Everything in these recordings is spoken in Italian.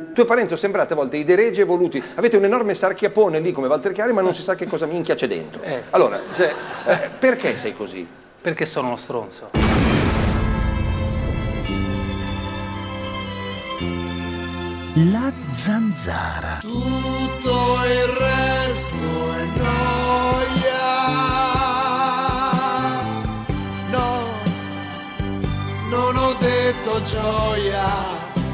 Tu e Parenzo sembrate a volte i deregi evoluti, avete un enorme sarchiapone lì come Walter Chiari, ma non si sa che cosa minchia c'è dentro. Allora, perché sei così? Perché sono uno stronzo. La zanzara. Tutto il resto è gioia. No, non ho detto gioia.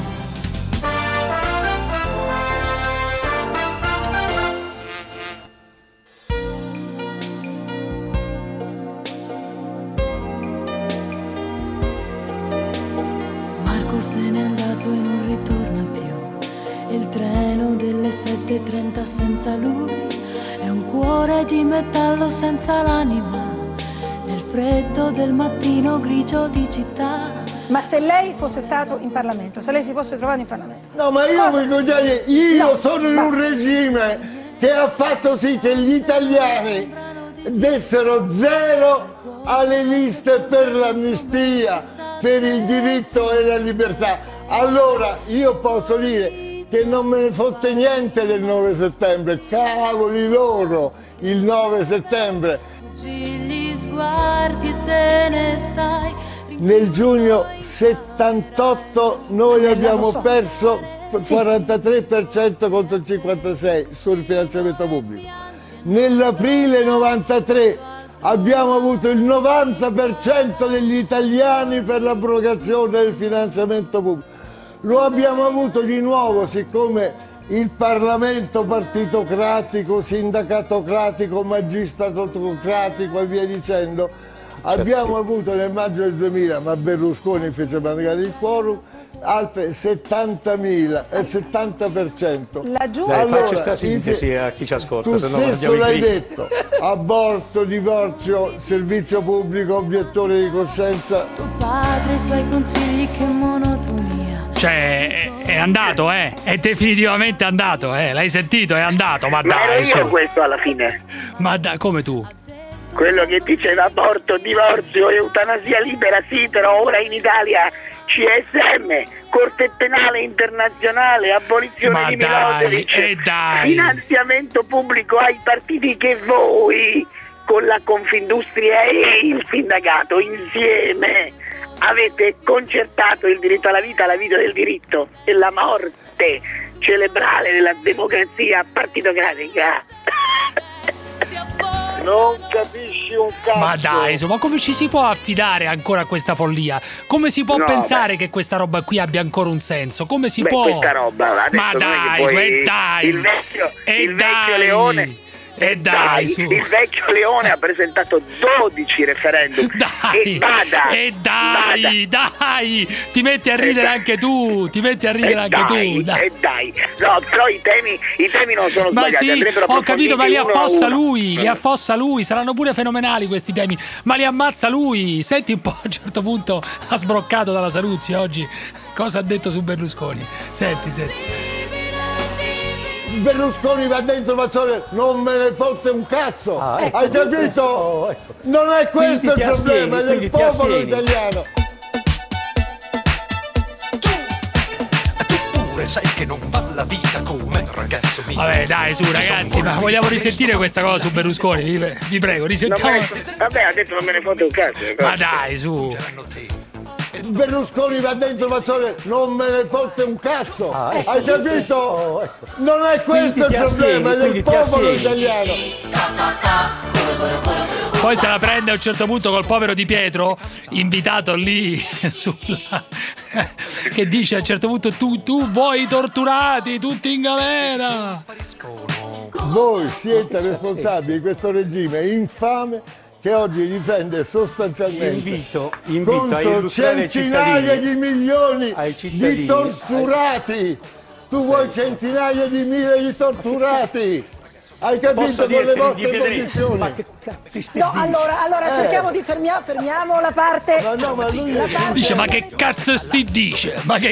Marco se n'è andato e non ritorna più. Il treno delle 7:30 senza lui è un cuore di metallo senza l'anima. Nel freddo del mattino grigio di città. Ma se lei fosse stato in Parlamento, se lei si fosse trovato in Parlamento. No, ma io voglio dire, sono in un regime che ha fatto sì che gli italiani dessero 0 alle liste per l'amnistia, per il diritto e la libertà. Allora io posso dire che non me ne fotte niente del 9 settembre, cavoli loro, il 9 settembre. Gli sguardi e te ne stai. Nel giugno 78 noi abbiamo perso il 43% contro il 56% sul finanziamento pubblico. Nell'aprile 93 abbiamo avuto il 90% degli italiani per l'abrogazione del finanziamento pubblico. Lo abbiamo avuto di nuovo siccome il Parlamento partitocratico, sindacatocratico, magistratocratico e via dicendo. Abbiamo avuto nel maggio del 2000, ma Berlusconi fece mancare il quorum, altre 70.000, il 70%. Dai, faccia sintesi a chi ci ascolta. Tu stesso l'hai detto, aborto, divorzio, servizio pubblico, obiettore di coscienza. Tuo padre e i suoi consigli, che monotonia. Cioè, è andato, è definitivamente andato, l'hai sentito, è andato, ma dai. Ma ero io questo alla fine. Ma dai, come tu? Quello che diceva aborto, divorzio, eutanasia libera, sì, però ora in Italia CSM, Corte Penale Internazionale, abolizione di Milosevic, finanziamento pubblico ai partiti che voi, con la Confindustria e il sindacato, insieme avete concertato il diritto alla vita del diritto e la morte cerebrale della democrazia partitocratica. Non capisci un cazzo. Ma dai, insomma, come ci si può affidare ancora a questa follia? Come si può pensare che questa roba qui abbia ancora un senso? Come si può? Questa roba, adesso ma dai, dai. Il vecchio Leone. E dai, su. Il vecchio Leone ha presentato 12 referendum. Dai, dai, ti metti a ridere anche tu, Dai. No, però i temi non sono sbagliati. Ma sì, ho capito, ma li affossa lui, saranno pure fenomenali questi temi, ma li ammazza lui. Senti un po', a un certo punto ha sbroccato dalla Saluzzi oggi. Cosa ha detto su Berlusconi? Senti. Berlusconi va dentro Mazzone, non me ne fotte un cazzo, hai capito? Non è questo il problema, è del popolo italiano. Tu pure sai che non va la vita come ragazzo mio. Vabbè dai, su ragazzi, ma vogliamo risentire questa cosa su Berlusconi? Vi prego, risentiamo. Vabbè, ha detto non me ne fotte un cazzo. Ma dai, su. Berlusconi va dentro Mazzone, non me ne fotte un cazzo, hai capito? Non è questo il problema, è del popolo italiano. Poi se la prende a un certo punto col povero Di Pietro, invitato lì che dice a un certo punto tu vuoi i torturati tutti in galera. Voi siete responsabili di questo regime infame che oggi difende sostanzialmente invito contro centinaia di milioni di torturati. Tu vuoi centinaia di migliaia di torturati. Hai capito con le vostre condizioni? Ma che cazzo No, allora cerchiamo di fermiamo la parte. No, ma lui dice ma che cazzo sti dice?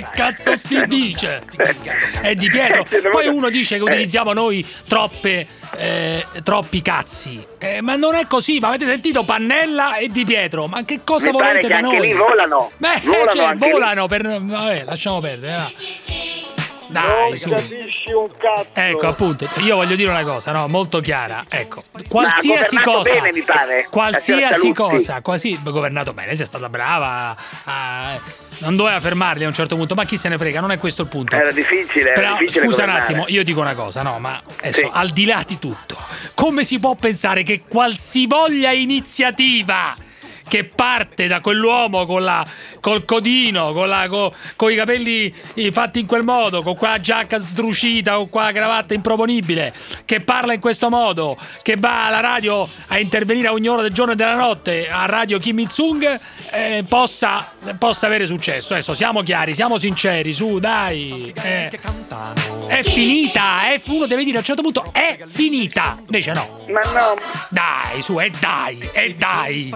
È Di Pietro. Poi uno dice che utilizziamo noi troppi cazzi. Ma non è così, ma avete sentito Pannella e Di Pietro? Ma che cosa volete da noi? Anche lì volano. Volano per vabbè, lasciamo perdere. Dai, non capisci un cazzo. Ecco, appunto, io voglio dire una cosa, no, molto chiara. Ecco, qualsiasi cosa, bene, mi pare. qualsiasi cosa, quasi governato bene, sei stata brava. Non doveva fermarli a un certo punto, ma chi se ne frega, non è questo il punto. Era difficile. Però difficile scusa governare. un attimo, io dico una cosa, no, ma adesso, al di là di tutto, come si può pensare che qualsivoglia iniziativa che parte da quell'uomo col codino, con i capelli fatti in quel modo, con quella giacca sdrucita, con quella cravatta improponibile, che parla in questo modo, che va alla radio a intervenire a ogni ora del giorno e della notte, a Radio Kim Il-sung, possa avere successo. Adesso siamo chiari, siamo sinceri, su, dai. È finita, uno deve dire a un certo punto è finita. Invece no. Ma no. Dai, su, dai.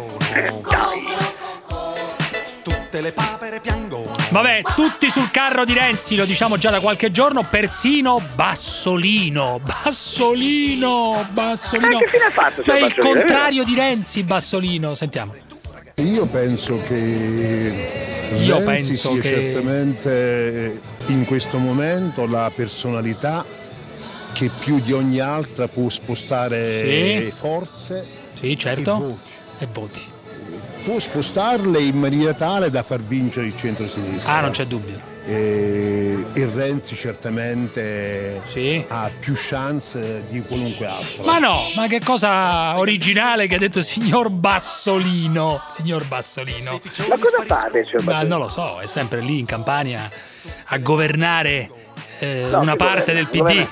Tutte le papere piangono. Vabbè, tutti sul carro di Renzi, lo diciamo già da qualche giorno, persino Bassolino. Ma che fine ha fatto? Ma è il contrario di Renzi, Bassolino, sentiamo. Io penso che Renzi sia certamente in questo momento la personalità che più di ogni altra può spostare forze e voti. Può spostarle in maniera tale da far vincere il centro-sinistra. Non c'è dubbio. E Renzi certamente ha più chance di qualunque altro. Ma no, ma che cosa originale che ha detto il signor Bassolino. Ma cosa fa adesso? Ma non lo so, è sempre lì in Campania a governare una parte del PD,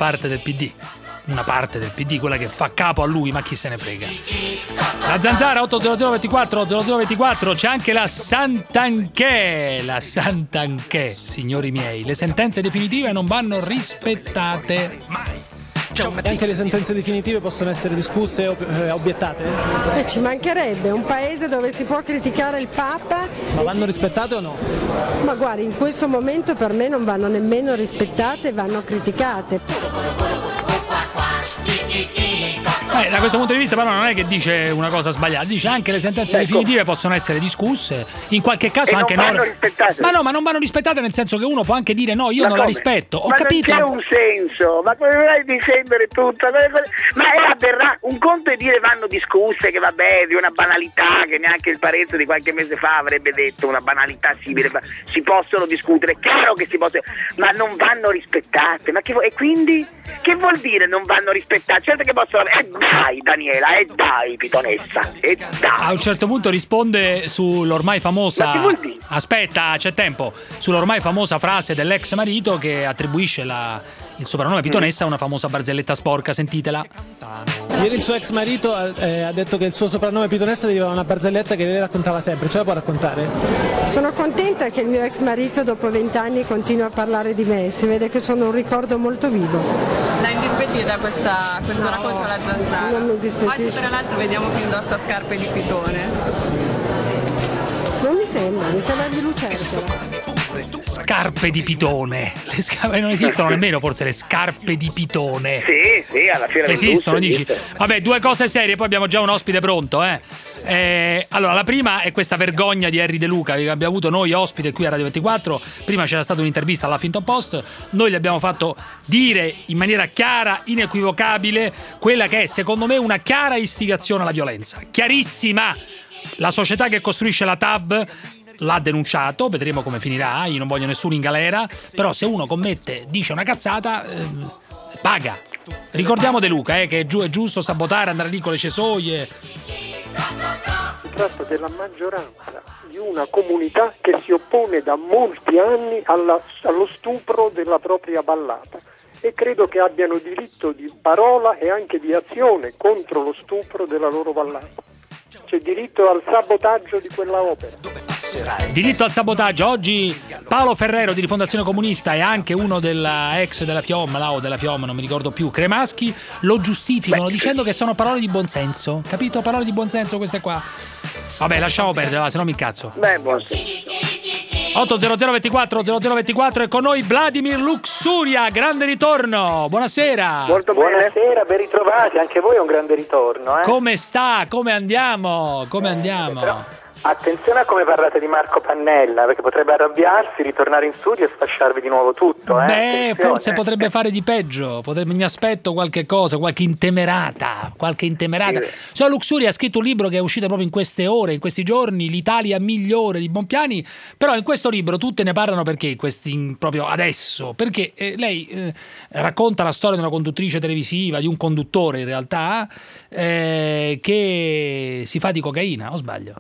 quella che fa capo a lui, ma chi se ne frega. La Zanzara 80024, c'è anche la Santanchè, signori miei, le sentenze definitive non vanno rispettate mai. E anche le sentenze definitive possono essere discusse e obiettate? Ci mancherebbe, un paese dove si può criticare il Papa. Ma vanno rispettate o no? Ma guardi, in questo momento per me non vanno nemmeno rispettate, vanno criticate. Da questo punto di vista però non è che dice una cosa sbagliata, dice anche le sentenze definitive possono essere discusse, in qualche caso anche non vanno rispettate. Ma no, ma non vanno rispettate, nel senso che uno può anche dire no, io non la rispetto. Ho capito. Ma non c'è un senso, ma come vai a difendere tutto? Ma è aberrante. Un conto è dire vanno discusse, che vabbè, di una banalità che neanche il Parenzo di qualche mese fa avrebbe detto, una banalità simile, si possono discutere, chiaro che si possono, ma non vanno rispettate. Ma e quindi che vuol dire non vanno rispettate? Certo che possono, dai Daniela, dai Pitonessa, dai. A un certo punto risponde sull'ormai famosa, ma che vuol dire? Aspetta, c'è tempo, sull'ormai famosa frase dell'ex marito che attribuisce il soprannome Pitonessa a una famosa barzelletta sporca, sentitela. Ieri il suo ex marito ha detto che il suo soprannome Pitonessa deriva da una barzelletta che lei raccontava sempre, ce la può raccontare? Sono contenta che il mio ex marito dopo 20 anni continua a parlare di me, si vede che sono un ricordo molto vivo. La indispettita questo racconto alla Zanzara. Non mi dispettisce. Oggi tra l'altro vediamo che indossa scarpe di pitone. Non mi sembra di lucertola. Scarpe di pitone, le scarpe non esistono nemmeno, forse le scarpe di pitone. Sì, alla fiera esistono, dici. Vabbè, due cose serie, poi abbiamo già un ospite pronto, Allora, la prima è questa vergogna di Henry De Luca che abbiamo avuto noi ospite qui a Radio 24. Prima c'era stata un'intervista alla Huffington Post, noi gli abbiamo fatto dire in maniera chiara, inequivocabile, quella che è secondo me una chiara istigazione alla violenza, chiarissima. La società che costruisce la TAV l'ha denunciato, vedremo come finirà, io non voglio nessuno in galera, però se uno dice una cazzata, paga. Ricordiamo De Luca, che è giusto sabotare, andare lì con le cesoie. Si tratta della maggioranza di una comunità che si oppone da molti anni allo stupro della propria ballata e credo che abbiano diritto di parola e anche di azione contro lo stupro della loro ballata. C'è diritto al sabotaggio di quella opera. Diritto al sabotaggio. Oggi Paolo Ferrero di Rifondazione Comunista e anche uno della ex della FIOM, non mi ricordo più, Cremaschi, lo giustificano dicendo che sono parole di buonsenso. Capito? Parole di buonsenso queste qua. Vabbè, lasciamo perdere, se no mi incazzo. Buonsenso. 80024 e con noi Vladimir Luxuria, grande ritorno, buonasera. Molto buonasera, ben ritrovati, anche voi è un grande ritorno. Come sta? Come andiamo? Però Attenzione a come parlate di Marco Pannella, perché potrebbe arrabbiarsi, ritornare in studio e sfasciarvi di nuovo tutto. Beh, forse potrebbe fare di peggio, mi aspetto qualche cosa, qualche intemerata. Sì. Cioè, Luxuria ha scritto un libro che è uscito proprio in queste ore, in questi giorni, l'Italia migliore di Bonpiani, però in questo libro tutte ne parlano perché, proprio adesso, perché lei racconta la storia di una conduttrice televisiva, di un conduttore in realtà, che si fa di cocaina, o sbaglio?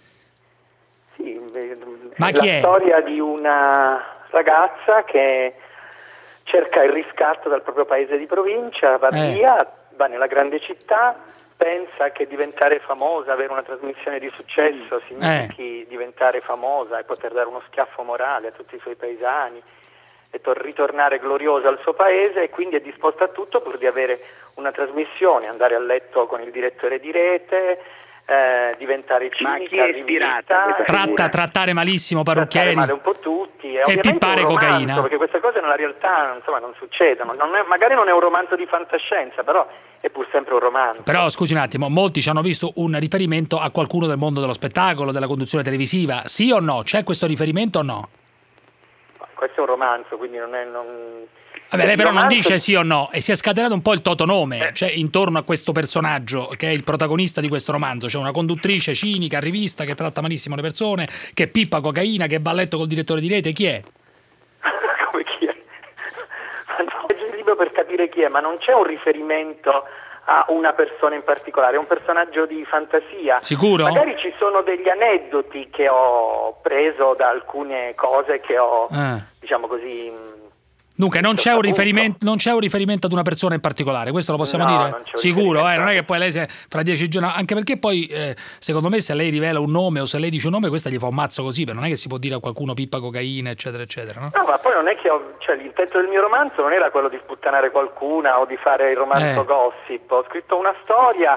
Ma chi è? La storia di una ragazza che cerca il riscatto dal proprio paese di provincia, va via, va nella grande città, pensa che diventare famosa, avere una trasmissione di successo significhi diventare famosa e poter dare uno schiaffo morale a tutti i suoi paesani e ritornare gloriosa al suo paese, e quindi è disposta a tutto pur di avere una trasmissione, andare a letto con il direttore di rete, diventare cinica, rivista, trattare malissimo parrucchieri, trattare male un po' tutti e pippare cocaina, perché queste cose nella realtà non succedono. Magari non è un romanzo di fantascienza, però è pur sempre un romanzo. Però scusi un attimo, molti ci hanno visto un riferimento a qualcuno del mondo dello spettacolo, della conduzione televisiva, sì o no? C'è questo riferimento o no? Questo è un romanzo, quindi non è... Vabbè, lei però non dice sì o no, e si è scatenato un po' il totonome, cioè intorno a questo personaggio che è il protagonista di questo romanzo. C'è una conduttrice cinica, rivista, che tratta malissimo le persone, che pippa cocaina, che va a letto col direttore di rete. Chi è? Come chi è? Leggi il libro per capire chi è, ma non c'è un riferimento a una persona in particolare, è un personaggio di fantasia. Sicuro? Magari ci sono degli aneddoti che ho preso da alcune cose che ho, diciamo così... Dunque non c'è un riferimento ad una persona in particolare, questo lo possiamo dire? Sicuro, non è che poi lei fra 10 giorni, anche perché poi secondo me se lei rivela un nome o se lei dice un nome, questa gli fa un mazzo così, non è che si può dire a qualcuno pippa cocaina eccetera eccetera, no? No, ma poi non è che l'intento del mio romanzo non era quello di sputtanare qualcuna o di fare il romanzo gossip, ho scritto una storia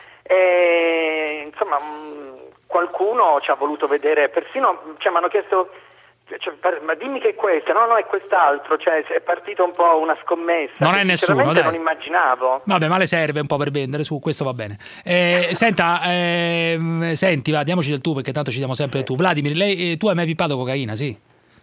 e insomma qualcuno ci ha voluto vedere, persino mi hanno chiesto... ma dimmi che è questa, no è quest'altro, è partita un po' una scommessa. Non è nessuno, dai. Non immaginavo. Vabbè, ma le serve un po' per vendere, su questo va bene. Senta, senti, va, diamoci del tu, perché tanto ci diamo sempre tu. Vladimir, tu hai mai pippato cocaina, sì?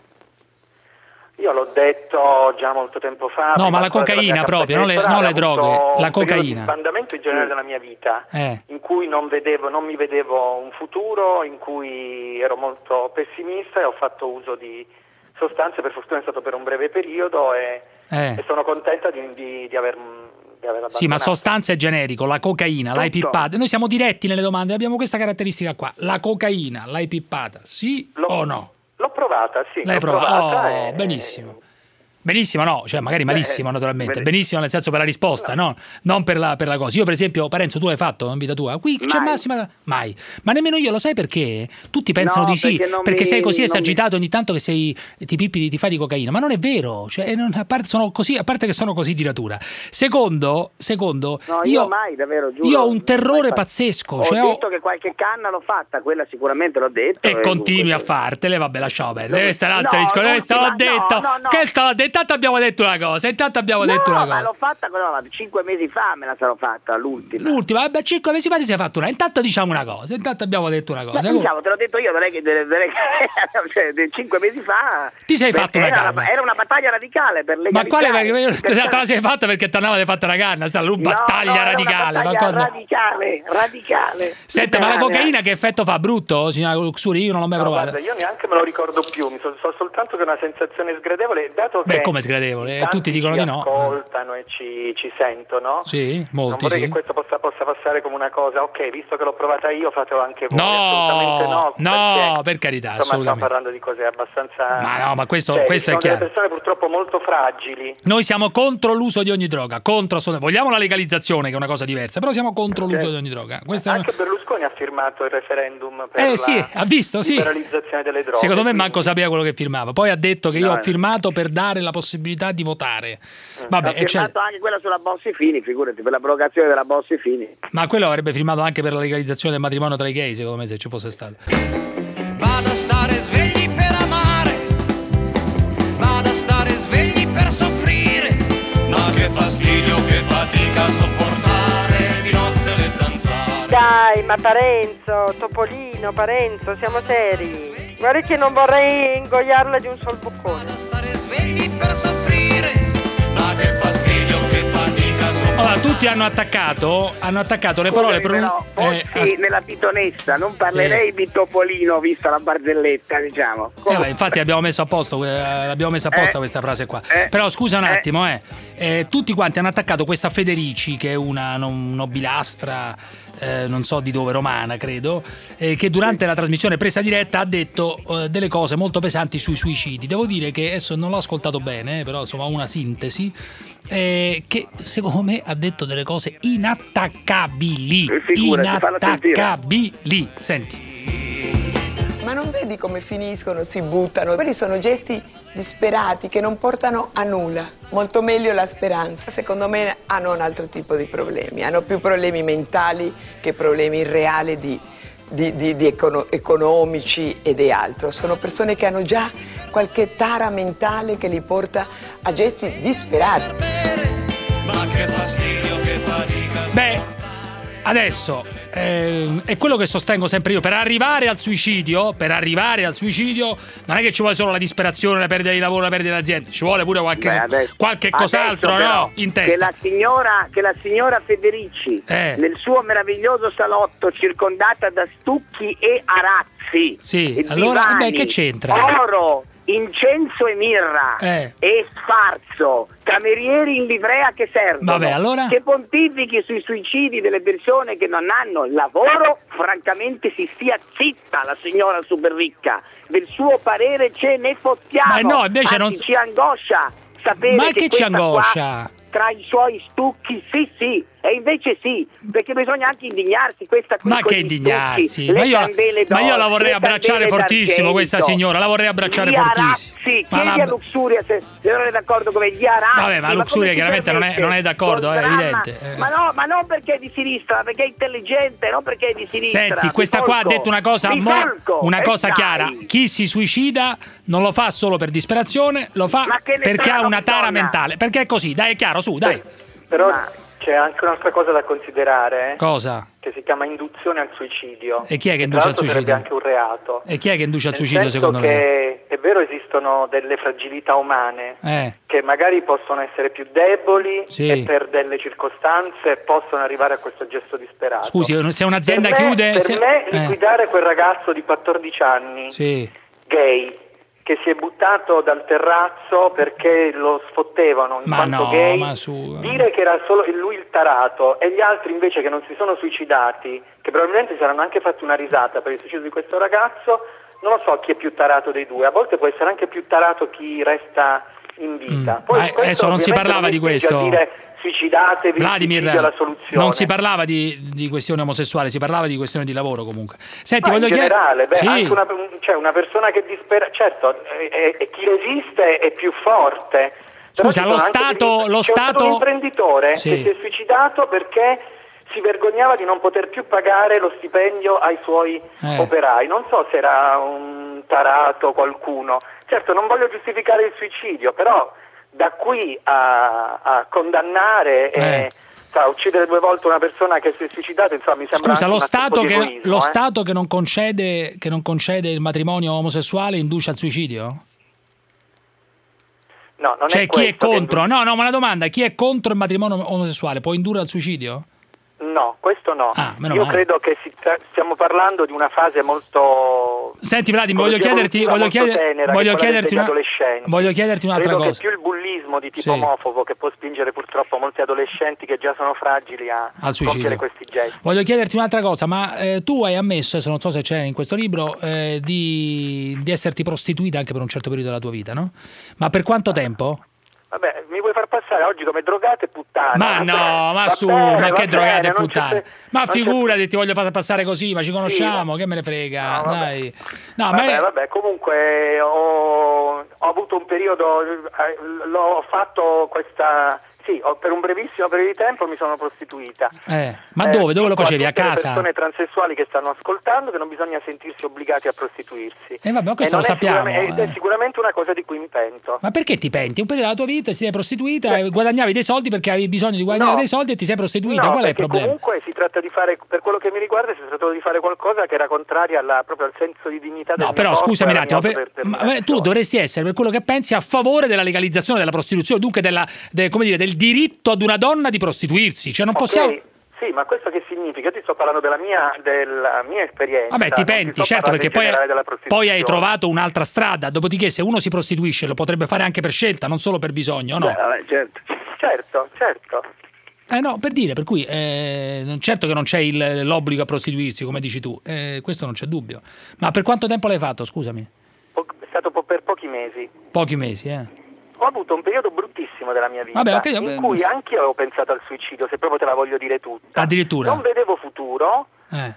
Io l'ho detto già molto tempo fa. No, ma la cocaina proprio, non le droghe, la cocaina. Un sbandamento in generale della mia vita, in cui non mi vedevo un futuro, in cui ero molto pessimista e ho fatto uso di sostanze, per fortuna è stato per un breve periodo e sono contenta di aver abbandonato. Sì, ma sostanza è generico, la cocaina, l'hai pippata? Noi siamo diretti nelle domande, abbiamo questa caratteristica qua. La cocaina, l'hai pippata, sì o no? L'ho provata, sì. L'hai provata? Benissimo. Benissimo, no, cioè magari malissimo naturalmente, benissimo nel senso per la risposta, no? Non per la cosa. Io per esempio, Parenzo, tu l'hai fatto in vita tua? Qui c'è Massima, mai. Ma nemmeno io, lo sai perché? Tutti pensano di sì, perché sei così esagitato ogni tanto che ti fai di cocaina, ma non è vero, cioè, a parte che sono così di natura. Secondo, no, io mai, davvero, giuro. Io ho un terrore pazzesco. Ho detto che qualche canna l'ho fatta, quella sicuramente l'ho detto. E continui a fartele, vabbè, lasciamo perdere. Questo è un altro discorso, questo l'ho detto. Questo l'ho detto. Intanto abbiamo detto una cosa, ma l'ho fatta 5 mesi fa, me la sarò fatta, l'ultima, vabbè, 5 mesi fa ti sei fatto una. Intanto diciamo una cosa, intanto abbiamo detto una cosa. Ma diciamo, te l'ho detto io, non è che cioè, 5 mesi fa ti sei fatto una canna. Era una battaglia radicale per legalizzare. Ma quale te la sei fatta perché ti andava di fatta una canna? Battaglia radicale. Radicale. Senta, ma la cocaina che effetto fa? Brutto, signora Luxuria? Io non l'ho mai provata. Guarda, io neanche me lo ricordo più, so soltanto che è una sensazione sgradevole, dato che come sgradevole? Tutti dicono di no. Ascoltano e ci sentono. Sì, molti. Non vorrei che questo possa passare come una cosa, ok, visto che l'ho provata io, fatelo anche voi. Assolutamente no, per carità, insomma, assolutamente. Stiamo parlando di cose abbastanza... Ma questo è chiaro. Sono delle persone purtroppo molto fragili. Noi siamo contro l'uso di ogni droga, vogliamo la legalizzazione, che è una cosa diversa, però siamo contro l'uso di ogni droga. Anche Berlusconi ha firmato il referendum per ha visto, liberalizzazione delle droghe. Secondo me manco sapeva quello che firmava. Poi ha detto che io ho firmato per dare la possibilità di votare. Vabbè, ha firmato anche quella sulla Bossi-Fini, figurati, per l'abrogazione della Bossi-Fini. Ma quello avrebbe firmato anche per la legalizzazione del matrimonio tra i gay, secondo me, se ci fosse stato. Vado a stare svegli per amare, vado a stare svegli per soffrire, ma che fastidio, che fatica a sopportare di notte le zanzare. Dai, ma Parenzo, Topolino, Parenzo, siamo seri. Guarda che non vorrei ingoiarla di un sol boccone. Stare svegli per soffrire, ma che fastidio, che fatica. Allora, tutti hanno attaccato le parole nella pitonessa, non parlerei di Topolino vista la barzelletta, diciamo. Infatti l'abbiamo messo a posto questa frase qua. Però scusa un attimo, tutti quanti hanno attaccato questa Federici, che è una nobilastra, non so di dove, romana credo, che durante la trasmissione presa diretta ha detto delle cose molto pesanti sui suicidi. Devo dire che adesso non l'ho ascoltato bene, però insomma una sintesi, che secondo me ha detto delle cose inattaccabili. Inattaccabili. Senti. Ma non vedi come finiscono, si buttano? Quelli sono gesti disperati che non portano a nulla. Molto meglio la speranza. Secondo me hanno un altro tipo di problemi. Hanno più problemi mentali che problemi reali economici e di altro. Sono persone che hanno già qualche tara mentale che li porta a gesti disperati. Ma che fastidio, che fatica. Beh, adesso è quello che sostengo sempre io. Per arrivare al suicidio non è che ci vuole solo la disperazione, la perdita di lavoro, la perdita dell'azienda, ci vuole pure qualche cos'altro, però, no? In testa. Che la signora Federici nel suo meraviglioso salotto, circondata da stucchi e arazzi, sì, allora divani, che c'entra? Oro, incenso e mirra e sfarzo, camerieri in livrea che servono, vabbè, allora? Che pontifichi sui suicidi delle persone che non hanno lavoro, francamente si stia zitta la signora super ricca, del suo parere ce ne fottiamo. Ma no, invece ci angoscia sapere che ci angoscia? Tra i suoi stucchi, sì, e invece sì, perché bisogna anche indignarsi. Ma che indignarsi? Ma io la vorrei abbracciare fortissimo, questa signora, la vorrei abbracciare fortissimo. Sì, chiedi a Luxuria se non è d'accordo come gli arazzi. Vabbè, ma Luxuria chiaramente non è d'accordo, è evidente. Ma non perché è di sinistra, perché è intelligente, non perché è di sinistra. Senti, questa qua ha detto una cosa chiara: chi si suicida non lo fa solo per disperazione, lo fa perché ha una tara mentale. Perché è così, dai, è chiaro, su, dai. Però c'è anche un'altra cosa da considerare. Cosa? Che si chiama induzione al suicidio. E chi è che induce al suicidio? Sarebbe anche un reato. E chi è che induce al suicidio, secondo lei? È vero, esistono delle fragilità umane che magari possono essere più deboli e per delle circostanze possono arrivare a questo gesto disperato. Scusi, se un'azienda chiude... Per me liquidare quel ragazzo di 14 anni, gay, che si è buttato dal terrazzo perché lo sfottevano in quanto gay, dire che era solo lui il tarato e gli altri invece che non si sono suicidati, che probabilmente si saranno anche fatti una risata per il suicidio di questo ragazzo, non lo so chi è più tarato dei due, a volte può essere anche più tarato chi resta in vita. Poi adesso non si parlava di questo. Suicidatevi, Vladimir, la soluzione. Non si parlava di questione omosessuale, si parlava di questione di lavoro comunque. Senti, voglio in generale, chiedere... anche una persona che dispera, certo, chi resiste è più forte. Scusa, lo Stato... un imprenditore che si è suicidato perché si vergognava di non poter più pagare lo stipendio ai suoi operai. Non so se era un tarato qualcuno. Certo, non voglio giustificare il suicidio, però da qui a condannare e a uccidere 2 volte una persona che si è suicidata, insomma, mi sembra. Scusa, lo Stato che non concede il matrimonio omosessuale induce al suicidio? No, non è questo. Chi è contro? No, ma una domanda, chi è contro il matrimonio omosessuale può indurre al suicidio? No, questo no. Io male. credo che stiamo parlando di una fase molto... Senti Vladimir, voglio chiederti un'altra credo cosa. Che più il bullismo di tipo omofobo che può spingere purtroppo molti adolescenti che già sono fragili a compiere questi gesti. Voglio chiederti un'altra cosa, ma tu hai ammesso, adesso non so se c'è in questo libro, di esserti prostituita anche per un certo periodo della tua vita, no? Ma per quanto tempo? Vabbè, mi vuoi far passare oggi come drogate e puttane? Ma no, ma su, ma che drogate e puttane? Ma figurati, ti voglio far passare così, ma ci conosciamo, che me ne frega, dai. No, vabbè, comunque ho avuto un periodo, l'ho fatto questa Sì, per un brevissimo periodo di tempo mi sono prostituita. Ma dove lo facevi? A casa? Persone transessuali che stanno ascoltando che non bisogna sentirsi obbligati a prostituirsi. Vabbè, ma questo lo sappiamo. È sicuramente una cosa di cui mi pento. Ma perché ti penti? Un periodo della tua vita ti sei prostituita, guadagnavi dei soldi perché avevi bisogno di guadagnare dei soldi e ti sei prostituita. Qual è il problema? Comunque si tratta di fare, per quello che mi riguarda, si tratta di fare qualcosa che era contraria proprio al senso di dignità del mio corpo. No, però scusami un attimo, tu dovresti essere, per quello che pensi, a favore della legalizzazione della prostituzione, dunque del diritto ad una donna di prostituirsi, cioè non possiamo... Sì, ma questo che significa? Io ti sto parlando della mia esperienza. Vabbè, ti penti, certo, perché poi hai trovato un'altra strada, dopodiché se uno si prostituisce lo potrebbe fare anche per scelta, non solo per bisogno, no? Certo. No, per dire, per cui certo che non c'è l'obbligo a prostituirsi, come dici tu, questo non c'è dubbio. Ma per quanto tempo l'hai fatto, scusami? È stato per pochi mesi. Pochi mesi, Ho avuto un periodo bruttissimo della mia vita in cui anche io avevo pensato al suicidio, se proprio te la voglio dire tutta. Addirittura? Non vedevo futuro,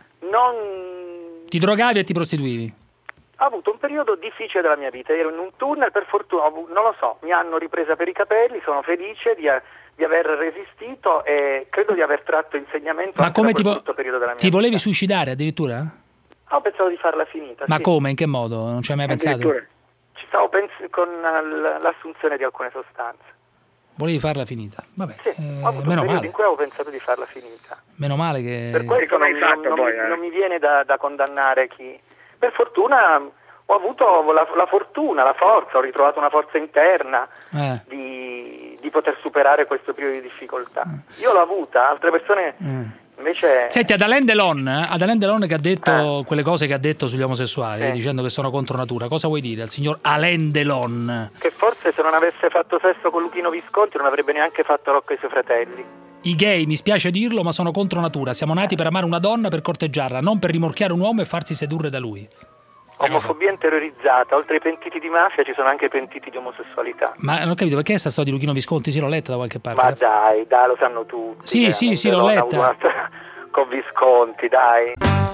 Ti drogavi e ti prostituivi? Ho avuto un periodo difficile della mia vita, ero in un tunnel, per fortuna, non lo so, mi hanno ripresa per i capelli, sono felice di aver resistito e credo di aver tratto insegnamento anche da quel brutto periodo della mia vita. Ti volevi suicidare addirittura? Ho pensato di farla finita. Ma sì. Come? In che modo? Non ci hai mai pensato? Ci stavo con l'assunzione di alcune sostanze. Volevi farla finita? Vabbè, sì, ho avuto un periodo in cui avevo pensato di farla finita. Meno male che... Per questo non mi viene da condannare chi... Per fortuna ho avuto la fortuna, la forza, ho ritrovato una forza interna di poter superare questo periodo di difficoltà. Io l'ho avuta, altre persone invece... Senti, ad Alain Delon che ha detto quelle cose che ha detto sugli omosessuali, dicendo che sono contro natura, cosa vuoi dire al signor Alain Delon? Che forse se non avesse fatto sesso con Luchino Visconti non avrebbe neanche fatto Rocco e i suoi fratelli. I gay, mi spiace dirlo, ma sono contro natura. Siamo nati per amare una donna, per corteggiarla, non per rimorchiare un uomo e farsi sedurre da lui. Omofobia interiorizzata, oltre ai pentiti di mafia ci sono anche i pentiti di omosessualità. Ma non ho capito, perché questa storia di Luchino Visconti? Sì, l'ho letta da qualche parte. Ma dai, lo sanno tutti. Sì, l'ho letta. Con Visconti, dai.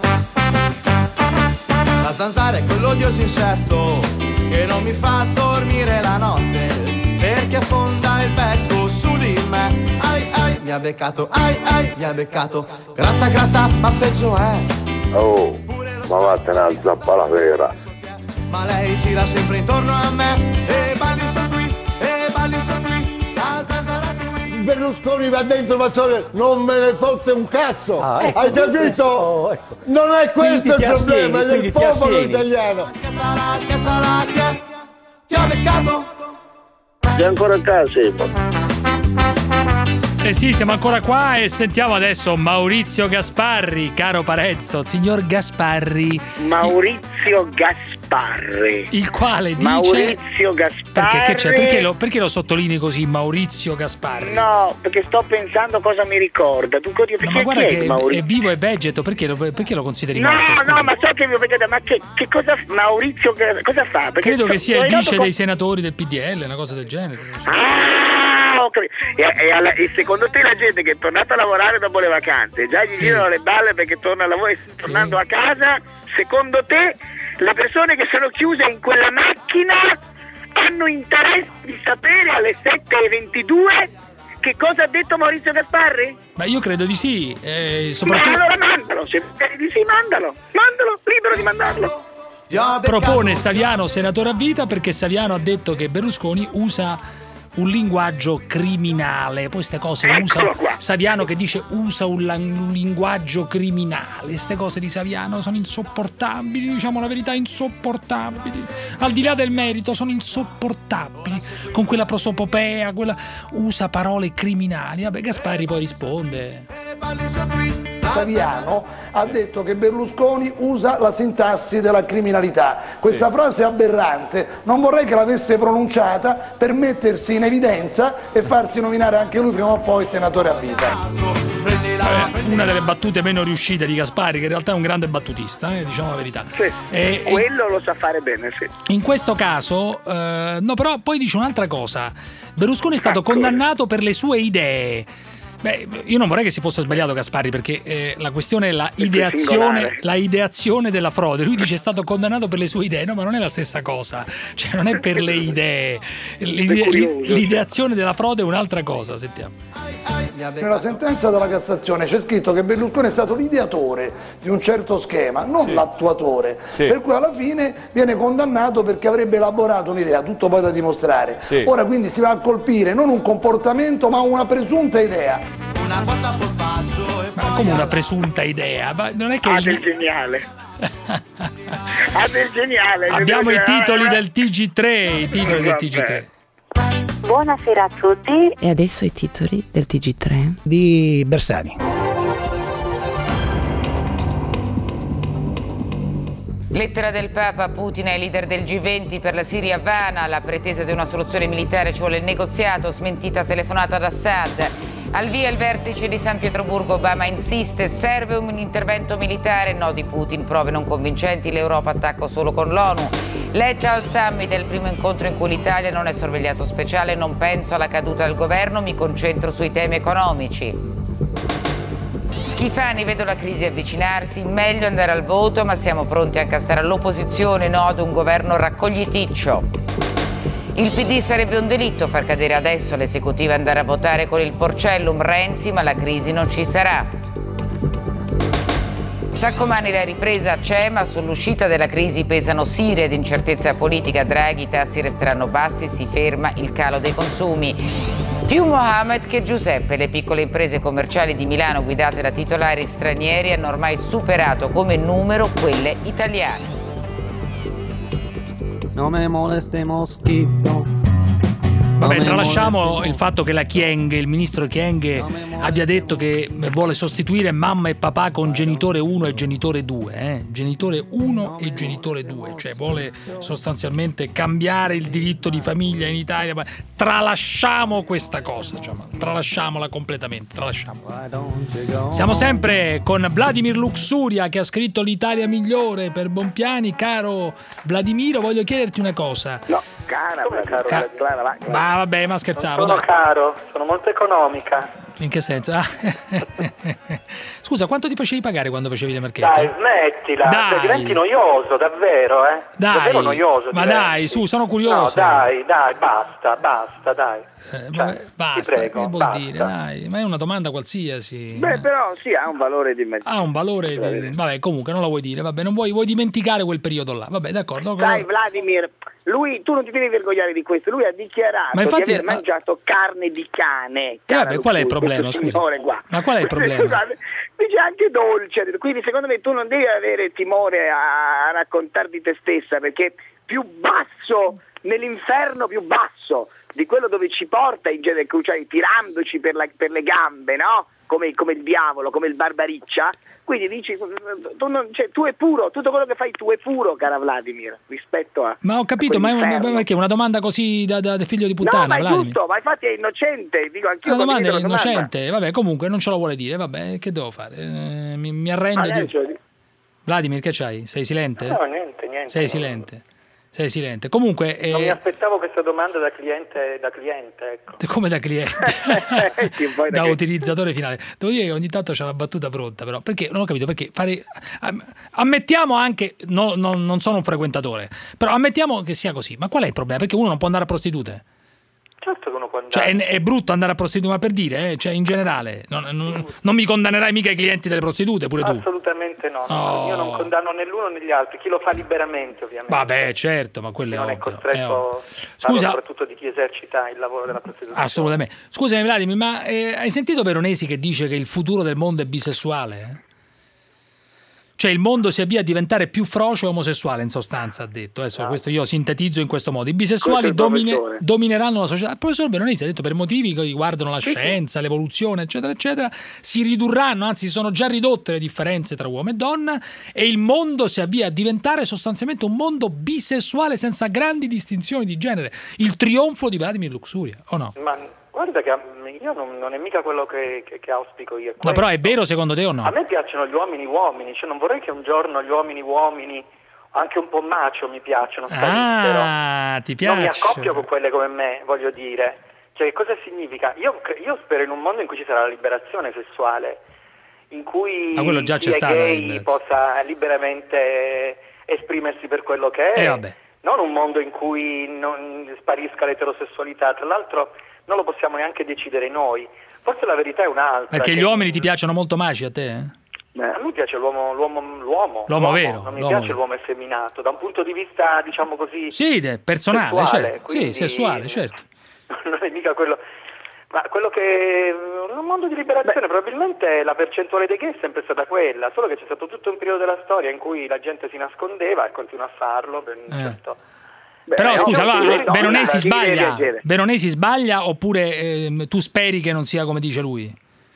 La zanzara è quell'odioso insetto che non mi fa dormire la notte, perché affonda il becco su di me. Ai, mi ha beccato, mi ha beccato. Gratta, ma peggio è. Oh, ma vattene al zappala vera. Ma lei gira sempre intorno a me e balli sul twist, Berlusconi va dentro Mazzone, non me ne fotte un cazzo, hai capito? Ecco. Non è questo il problema, è del popolo italiano. Schiazzala, ti ho beccato. Sei ancora a casa, sì, siamo ancora qua e sentiamo adesso Maurizio Gasparri, caro Parezzo, signor Gasparri. Maurizio Gasparri. Il quale dice... Maurizio Gasparri. Perché lo sottolinei così, Maurizio Gasparri? No, perché sto pensando cosa mi ricorda. Ma guarda che è vivo e vegeto, perché lo consideri morto? No, ma so che vi vedete, ma che cosa Maurizio cosa fa? Perché credo che sia il vice dei senatori del PDL, una cosa del genere. E secondo te la gente che è tornata a lavorare dopo le vacanze già gli girano le balle perché torna a lavoro e tornando a casa, secondo te le persone che sono chiuse in quella macchina hanno interesse di sapere alle 7:22 che cosa ha detto Maurizio Gasparri? Ma io credo di sì, soprattutto... Ma allora mandalo, se credi di sì mandalo, libero di mandarlo. Propone Saviano senatore a vita perché Saviano ha detto che Berlusconi usa un linguaggio criminale, poi queste cose Saviano che dice usa un linguaggio criminale, queste cose di Saviano sono insopportabili, diciamo la verità, insopportabili, al di là del merito sono insopportabili, con quella prosopopea, usa parole criminali. Vabbè, Gasparri poi risponde. Saviano ha detto che Berlusconi usa la sintassi della criminalità. Questa frase aberrante non vorrei che l'avesse pronunciata per mettersi in evidenza e farsi nominare anche lui prima o poi senatore a vita. Una delle battute meno riuscite di Gasparri, che in realtà è un grande battutista, diciamo la verità. Quello lo sa fare bene, sì. In questo caso, no, però poi dice un'altra cosa. Berlusconi è stato condannato per le sue idee. Beh, io non vorrei che si fosse sbagliato Gasparri, perché la questione è la ideazione della frode. Lui dice è stato condannato per le sue idee, no, ma non è la stessa cosa, cioè non è per le idee, l'ideazione della frode è un'altra cosa. Sentiamo. Nella sentenza della Cassazione c'è scritto che Berlusconi è stato l'ideatore di un certo schema, non l'attuatore, per cui alla fine viene condannato perché avrebbe elaborato un'idea, tutto poi da dimostrare. Ora quindi si va a colpire non un comportamento ma una presunta idea. Ma come una presunta idea? Ma non è che del geniale. Del geniale. Abbiamo i titoli del TG3, Buonasera a tutti. E adesso i titoli del TG3 di Bersani. Lettera del Papa a Putin ai leader del G20 per la Siria a Havana, la pretesa di una soluzione militare, ci vuole il negoziato, smentita telefonata ad Assad. Al via il vertice di San Pietroburgo, Obama insiste, serve un intervento militare, no di Putin, prove non convincenti, l'Europa attacca solo con l'ONU. Letta al summit è il primo incontro in cui l'Italia non è sorvegliato speciale, non penso alla caduta del governo, mi concentro sui temi economici. Schifani, vedo la crisi avvicinarsi, meglio andare al voto, ma siamo pronti anche a stare all'opposizione, no ad un governo raccogliticcio. Il PD sarebbe un delitto far cadere adesso l'esecutivo e andare a votare con il Porcellum Renzi, ma la crisi non ci sarà. Saccomanni, la ripresa c'è, ma sull'uscita della crisi pesano Siria ed incertezza politica. Draghi, i tassi resteranno bassi, si ferma il calo dei consumi. Più Mohamed che Giuseppe, le piccole imprese commerciali di Milano guidate da titolari stranieri hanno ormai superato come numero quelle italiane. No me moleste mosquito. Vabbè, tralasciamo il fatto che la Kyenge, il ministro Kyenge, abbia detto che vuole sostituire mamma e papà con genitore 1 e genitore 2, genitore 1 e genitore 2, cioè vuole sostanzialmente cambiare il diritto di famiglia in Italia. Ma tralasciamo questa cosa, diciamo, tralasciamola completamente, tralasciamo. Siamo sempre con Vladimir Luxuria, che ha scritto L'Italia migliore per Bompiani. Caro Vladimiro, voglio chiederti una cosa. No, cara, Ma vabbè, ma scherzavo. Non sono caro, sono molto economica. In che senso? Scusa, quanto ti facevi pagare quando facevi le marchette? Dai, smettila, Dai. Diventi noioso, davvero, Dai, davvero noioso. Ma diventi. dai, su, sono curioso. No, dai, basta, dai. Basta, prego, che vuol basta. dire? Dai, ma è una domanda qualsiasi. Beh, però sì, ha un valore di mezzo. Ha un valore di... Vabbè, comunque non la vuoi dire, vabbè, non vuoi dimenticare quel periodo là. Vabbè, d'accordo. Sai, Vladimir, tu non ti devi vergognare di questo, lui ha dichiarato di aver mangiato carne di cane. Vabbè, qual è il problema, scusa? Ma qual è il problema? Scusate, dice anche dolce, quindi secondo me tu non devi avere timore a raccontar di te stessa, perché più basso, nell'inferno più basso di quello dove ci porta in genere, cioè tirandoci per le gambe, no? Come il diavolo, come il barbariccia. Quindi dici, tu è puro, tutto quello che fai tu è puro, cara Vladimir, rispetto a... Ma ho capito, ma è una domanda così da figlio di puttana, no, ma è Vladimir. giusto, ma infatti è innocente, dico anch'io. La domanda è innocente, vabbè, comunque non ce lo vuole dire, vabbè, che devo fare? Mi arrendo. Vladimir, che c'hai? Sei silente? No, niente. Sei silente. Sei silente. Comunque non mi aspettavo questa domanda da cliente, ecco. Come da cliente? Da utilizzatore finale. Devo dire che ogni tanto c'è una battuta pronta, però. Perché non ho capito perché ammettiamo anche non sono un frequentatore, però ammettiamo che sia così. Ma qual è il problema? Perché uno non può andare a prostitute? Certo che uno può andare. Cioè è brutto andare a prostitute, ma per dire, cioè in generale non mi condannerai mica i clienti delle prostitute, pure tu? Assolutamente no. Io non condanno né l'uno né gli altri, chi lo fa liberamente ovviamente. Vabbè, certo, ma quello è ovvio. Non è costretto, scusa, soprattutto di chi esercita il lavoro della prostituzione. Assolutamente. Scusami Vladimir, ma hai sentito Veronesi che dice che il futuro del mondo è bisessuale? Cioè il mondo si avvia a diventare più froce e omosessuale, in sostanza, ha detto. Adesso questo io sintetizzo in questo modo. I bisessuali domineranno la società. Il professor Veronesi ha detto per motivi che riguardano la scienza, l'evoluzione, eccetera, eccetera, si ridurranno, anzi sono già ridotte le differenze tra uomo e donna e il mondo si avvia a diventare sostanzialmente un mondo bisessuale senza grandi distinzioni di genere. Il trionfo di Vladimir Luxuria, o no? Ma guarda che io non è mica quello che auspico io. Ma però è vero secondo te o no? A me piacciono gli uomini, cioè non vorrei che un giorno gli uomini, anche un po' macho mi piacciono, ti piace? Non mi accoppio con quelle come me, voglio dire. Cioè, cosa significa? Io spero in un mondo in cui ci sarà la liberazione sessuale, in cui quello già c'è stato, gay possa liberamente esprimersi per quello che è, non un mondo in cui non sparisca l'eterosessualità. Tra l'altro non lo possiamo neanche decidere noi, forse la verità è un'altra. Perché gli uomini ti piacciono molto maci a te? A me piace l'uomo vero, non mi piace l'uomo effeminato, da un punto di vista, diciamo così, personale, sessuale, certo. quindi Sessuale, certo. Non è mica quello. Ma quello che in un mondo di liberazione probabilmente la percentuale dei gay è sempre stata quella, solo che c'è stato tutto un periodo della storia in cui la gente si nascondeva e continua a farlo per un certo. Però scusa, Veronesi sbaglia oppure tu speri che non sia come dice lui?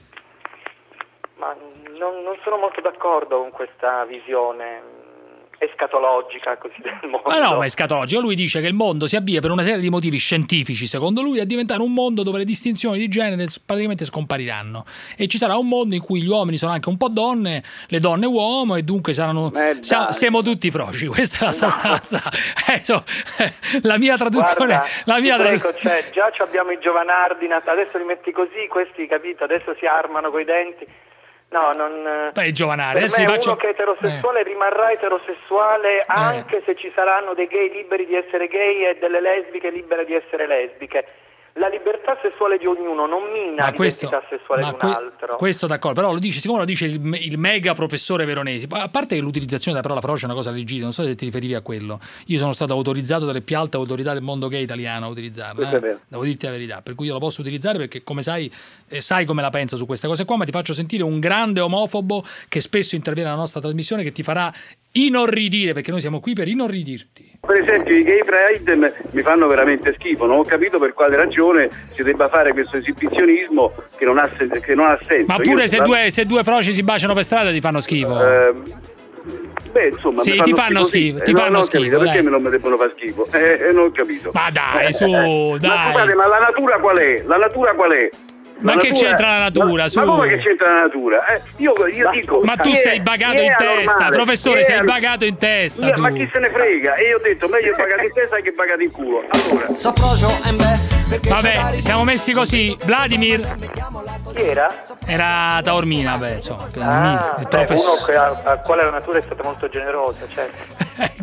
Ma non sono molto d'accordo con questa visione escatologica così del mondo. Ma no, ma escatologica. Lui dice che il mondo si avvia per una serie di motivi scientifici, secondo lui, a diventare un mondo dove le distinzioni di genere praticamente scompariranno e ci sarà un mondo in cui gli uomini sono anche un po' donne, le donne uomo, e dunque siamo tutti froci. Questa è la sostanza. La mia traduzione. Prego, già abbiamo i Giovanardi, adesso li metti così, questi, capito? Adesso si armano coi denti. No, non. Giovanare. Per me uno che è eterosessuale rimarrà eterosessuale anche se ci saranno dei gay liberi di essere gay e delle lesbiche libere di essere lesbiche. La libertà sessuale di ognuno non mina l'identità sessuale di un altro. Questo d'accordo, però siccome lo dice il mega professore Veronesi, a parte che l'utilizzazione della parola frocia è una cosa legittima, non so se ti riferivi a quello. Io sono stato autorizzato dalle più alte autorità del mondo gay italiano a utilizzarla, devo dirti la verità, per cui io lo posso utilizzare perché, come sai come la penso su queste cose qua, ma ti faccio sentire un grande omofobo che spesso interviene nella nostra trasmissione, che ti farà inorridire, perché noi siamo qui per inorridirti. Per esempio i gay pride mi fanno veramente schifo, non ho capito per quale ragione si debba fare questo esibizionismo che non ha senso. Ma pure se due froci si baciano per strada ti fanno schifo. Insomma, sì, ti fanno schifo. Perché non mi debbono far schifo? Non ho capito. Ma dai, su, dai. Ma scusate, ma la natura qual è? La natura qual è? Ma che c'entra la natura? Ma come che c'entra la natura? Io dico. Ma tu sei bagato in testa, professore, sei bagato in testa. Ma chi se ne frega? E io ho detto meglio bagato in testa che bagato in culo. Allora. Vabbè, siamo messi così. Vladimir. Chi era? Era Taormina, insomma. Uno al quale la natura è stata molto generosa, certo.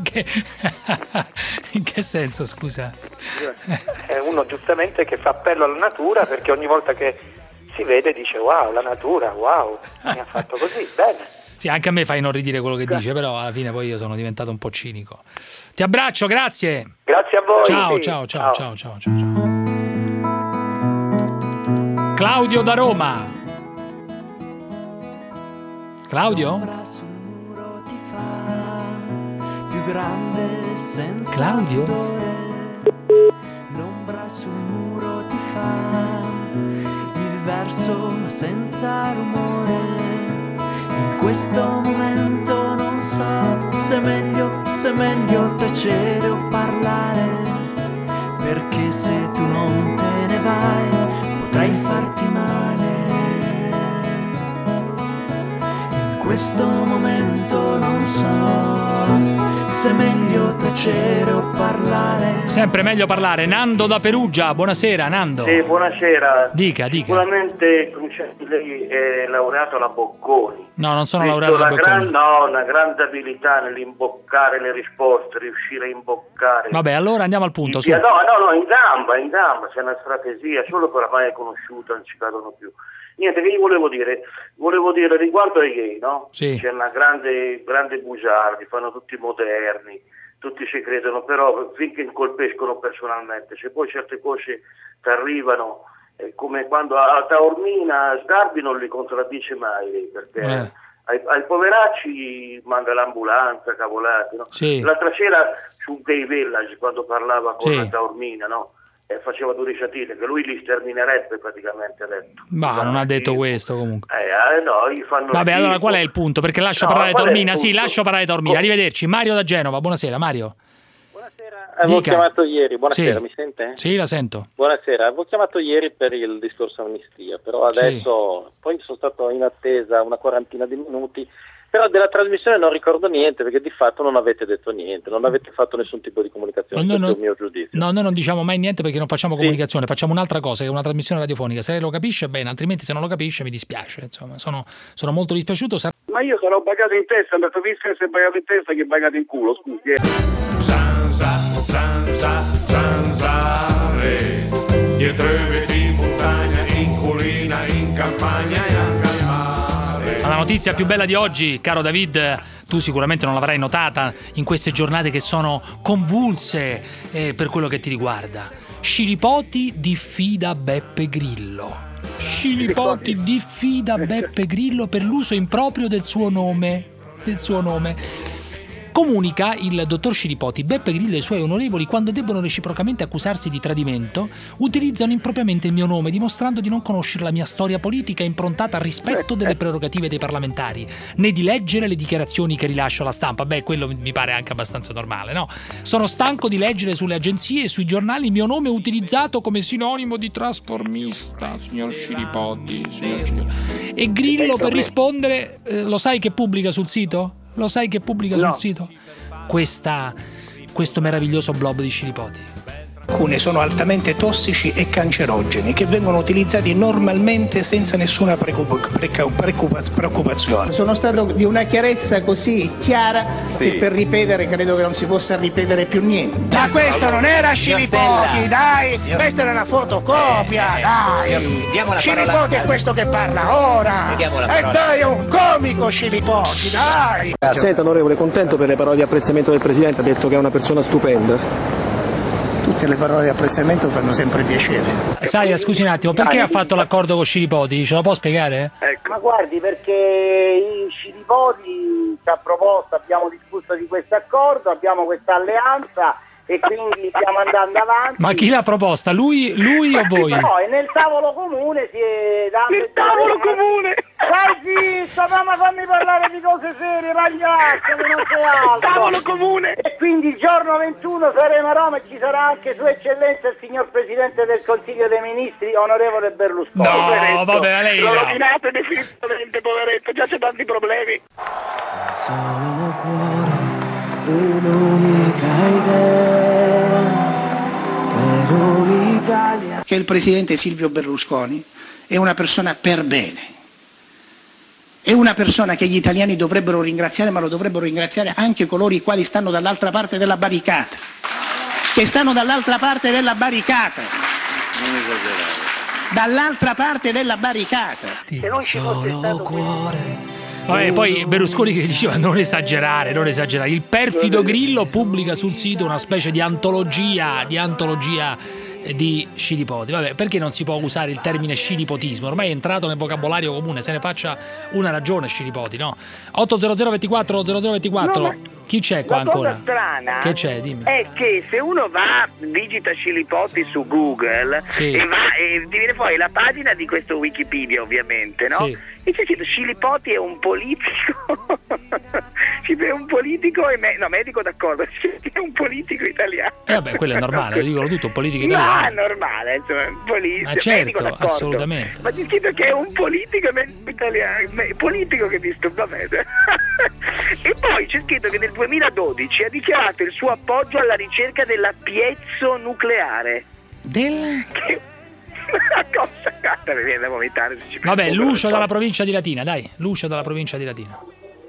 In che senso, scusa? È uno giustamente che fa appello alla natura, perché ogni volta che si vede dice wow, la natura, wow, mi ha fatto così, bene. Sì, anche a me fa inorridire quello che dice, però alla fine poi io sono diventato un po' cinico. Ti abbraccio, grazie. Grazie a voi. Ciao. Claudio da Roma. Claudio? Claudio? L'ombra sul muro ti fa il verso ma senza rumore. In questo momento non so se è meglio tacere o parlare, perché se tu non te ne vai potrei farti male. In questo momento non so se è meglio tacere o parlare. Sempre meglio parlare. Nando da Perugia, buonasera Nando. Sì, buonasera. Dica. Sicuramente lei è laureato alla Bocconi. No, non sono laureato alla Bocconi. Una grande abilità nell'imboccare le risposte, riuscire a imboccare. Vabbè, allora andiamo al punto. Su. No, in gamba, c'è una strategia, solo che oramai è conosciuta, non ci cadono più. Niente, che io volevo dire riguardo ai gay, no? Sì. C'è una grande bugiardi, fanno tutti moderni, tutti ci credono, però finché incolpescono personalmente, se poi certe cose ti arrivano, come quando a Taormina Sgarbi non li contraddice mai, perché ai poveracci manda l'ambulanza, cavolati, no? Sì. L'altra sera su Gay Village, quando parlava con Taormina, no? Faceva due risatine, che lui li sterminerebbe praticamente, ha detto. Ma non ha detto questo comunque. No, gli fanno. Vabbè, allora qual è il punto? Perché lascio parlare Taormina. Sì, lascio parlare Taormina. Arrivederci. Mario da Genova, buonasera Mario. Buonasera, avevo chiamato ieri. Buonasera, sì. Mi sente? Sì, la sento. Buonasera, avevo chiamato ieri per il discorso amnistia, però adesso poi sono stato in attesa una quarantina di minuti Però della trasmissione non ricordo niente, perché di fatto non avete detto niente, non avete fatto nessun tipo di comunicazione, questo è il mio giudizio. No, noi non diciamo mai niente perché non facciamo comunicazione, facciamo un'altra cosa, che è una trasmissione radiofonica. Se lei lo capisce bene, altrimenti se non lo capisce mi dispiace, insomma, sono molto dispiaciuto. Ma io sarò pagato in testa, mi preferisco essere pagato in testa che pagato in culo, scusi. Zanzare, dietro i vetri in montagna, in collina, in campagna e anche al mare. Ma la notizia più bella di oggi, caro David, tu sicuramente non l'avrai notata in queste giornate che sono convulse per quello che ti riguarda. Scilipoti diffida Beppe Grillo. Scilipoti diffida Beppe Grillo per l'uso improprio del suo nome. Comunica il dottor Scilipoti: Beppe Grillo e i suoi onorevoli, quando debbono reciprocamente accusarsi di tradimento, utilizzano impropriamente il mio nome, dimostrando di non conoscere la mia storia politica improntata al rispetto delle prerogative dei parlamentari, né di leggere le dichiarazioni che rilascio alla stampa. Beh, quello mi pare anche abbastanza normale, no? Sono stanco di leggere sulle agenzie e sui giornali il mio nome utilizzato come sinonimo di trasformista, signor Scilipoti. E Grillo, per rispondere, lo sai che pubblica sul sito? Lo sai che pubblica sul sito? Questo meraviglioso blob di Scilipoti. Alcuni sono altamente tossici e cancerogeni che vengono utilizzati normalmente senza nessuna preoccupazione. Sono stato di una chiarezza così chiara che per ripetere credo che non si possa ripetere più niente. Ma questo non era Scilipoti, dai! Questa era una fotocopia, dai! Scilipoti è questo che parla ora! E dai, è un comico Scilipoti, dai! Senta, onorevole, contento per le parole di apprezzamento del Presidente, ha detto che è una persona stupenda. Tutte le parole di apprezzamento fanno sempre piacere. Sai, scusi un attimo, perché ha fatto l'accordo con Scilipoti? Ce lo può spiegare? Ecco. Ma guardi, perché i Scilipoti ci ha proposto, abbiamo discusso di questo accordo, abbiamo questa alleanza e quindi stiamo andando avanti. Ma chi l'ha proposta? Lui o voi? No, e nel tavolo comune si è dato... Il tavolo comune! Dai zitto, mamma, fammi parlare di cose serie, pagliaccio, che non sei altro! Il tavolo comune! E quindi il giorno 21 saremo a Roma e ci sarà anche Sua Eccellenza il signor Presidente del Consiglio dei Ministri, onorevole Berlusconi. No, poveretto. vabbè, lei l'ho no. rovinato definitivamente, poveretto, già c'è tanti problemi. Solo cuore, un'unica idea per un'Italia. Che il presidente Silvio Berlusconi è una persona per bene. È una persona che gli italiani dovrebbero ringraziare, ma lo dovrebbero ringraziare anche coloro i quali stanno dall'altra parte della barricata. Che stanno dall'altra parte della barricata. Non esagerare. Dall'altra parte della barricata. Se non ci fosse stato cuore. Vabbè, poi Berlusconi che diceva non esagerare. Il perfido Grillo pubblica sul sito una specie di antologia di Scilipoti. Vabbè, perché non si può usare il termine scilipotismo? Ormai è entrato nel vocabolario comune, se ne faccia una ragione Scilipoti, no? 800 24 0024. No, chi c'è qua ancora? La cosa strana che c'è? Dimmi. È che se uno digita Scilipoti su Google e ti viene fuori la pagina di questo Wikipedia, ovviamente, no? Sì. E c'è scritto Scilipoti è un politico è un politico medico d'accordo, è un politico italiano. Vabbè, quello è normale, lo dicono tutto, un politico italiano. No, è normale, insomma, Ma certo, assolutamente. Ma c'è scritto che è un politico medico italiano, politico che disturba, vabbè. E poi c'è scritto che nel 2012 ha dichiarato il suo appoggio alla ricerca della piezo-nucleare. Cosa cazzo mi viene da vomitare se ci Vabbè, Lucio dalla provincia di Latina, dai. Lucio dalla provincia di Latina.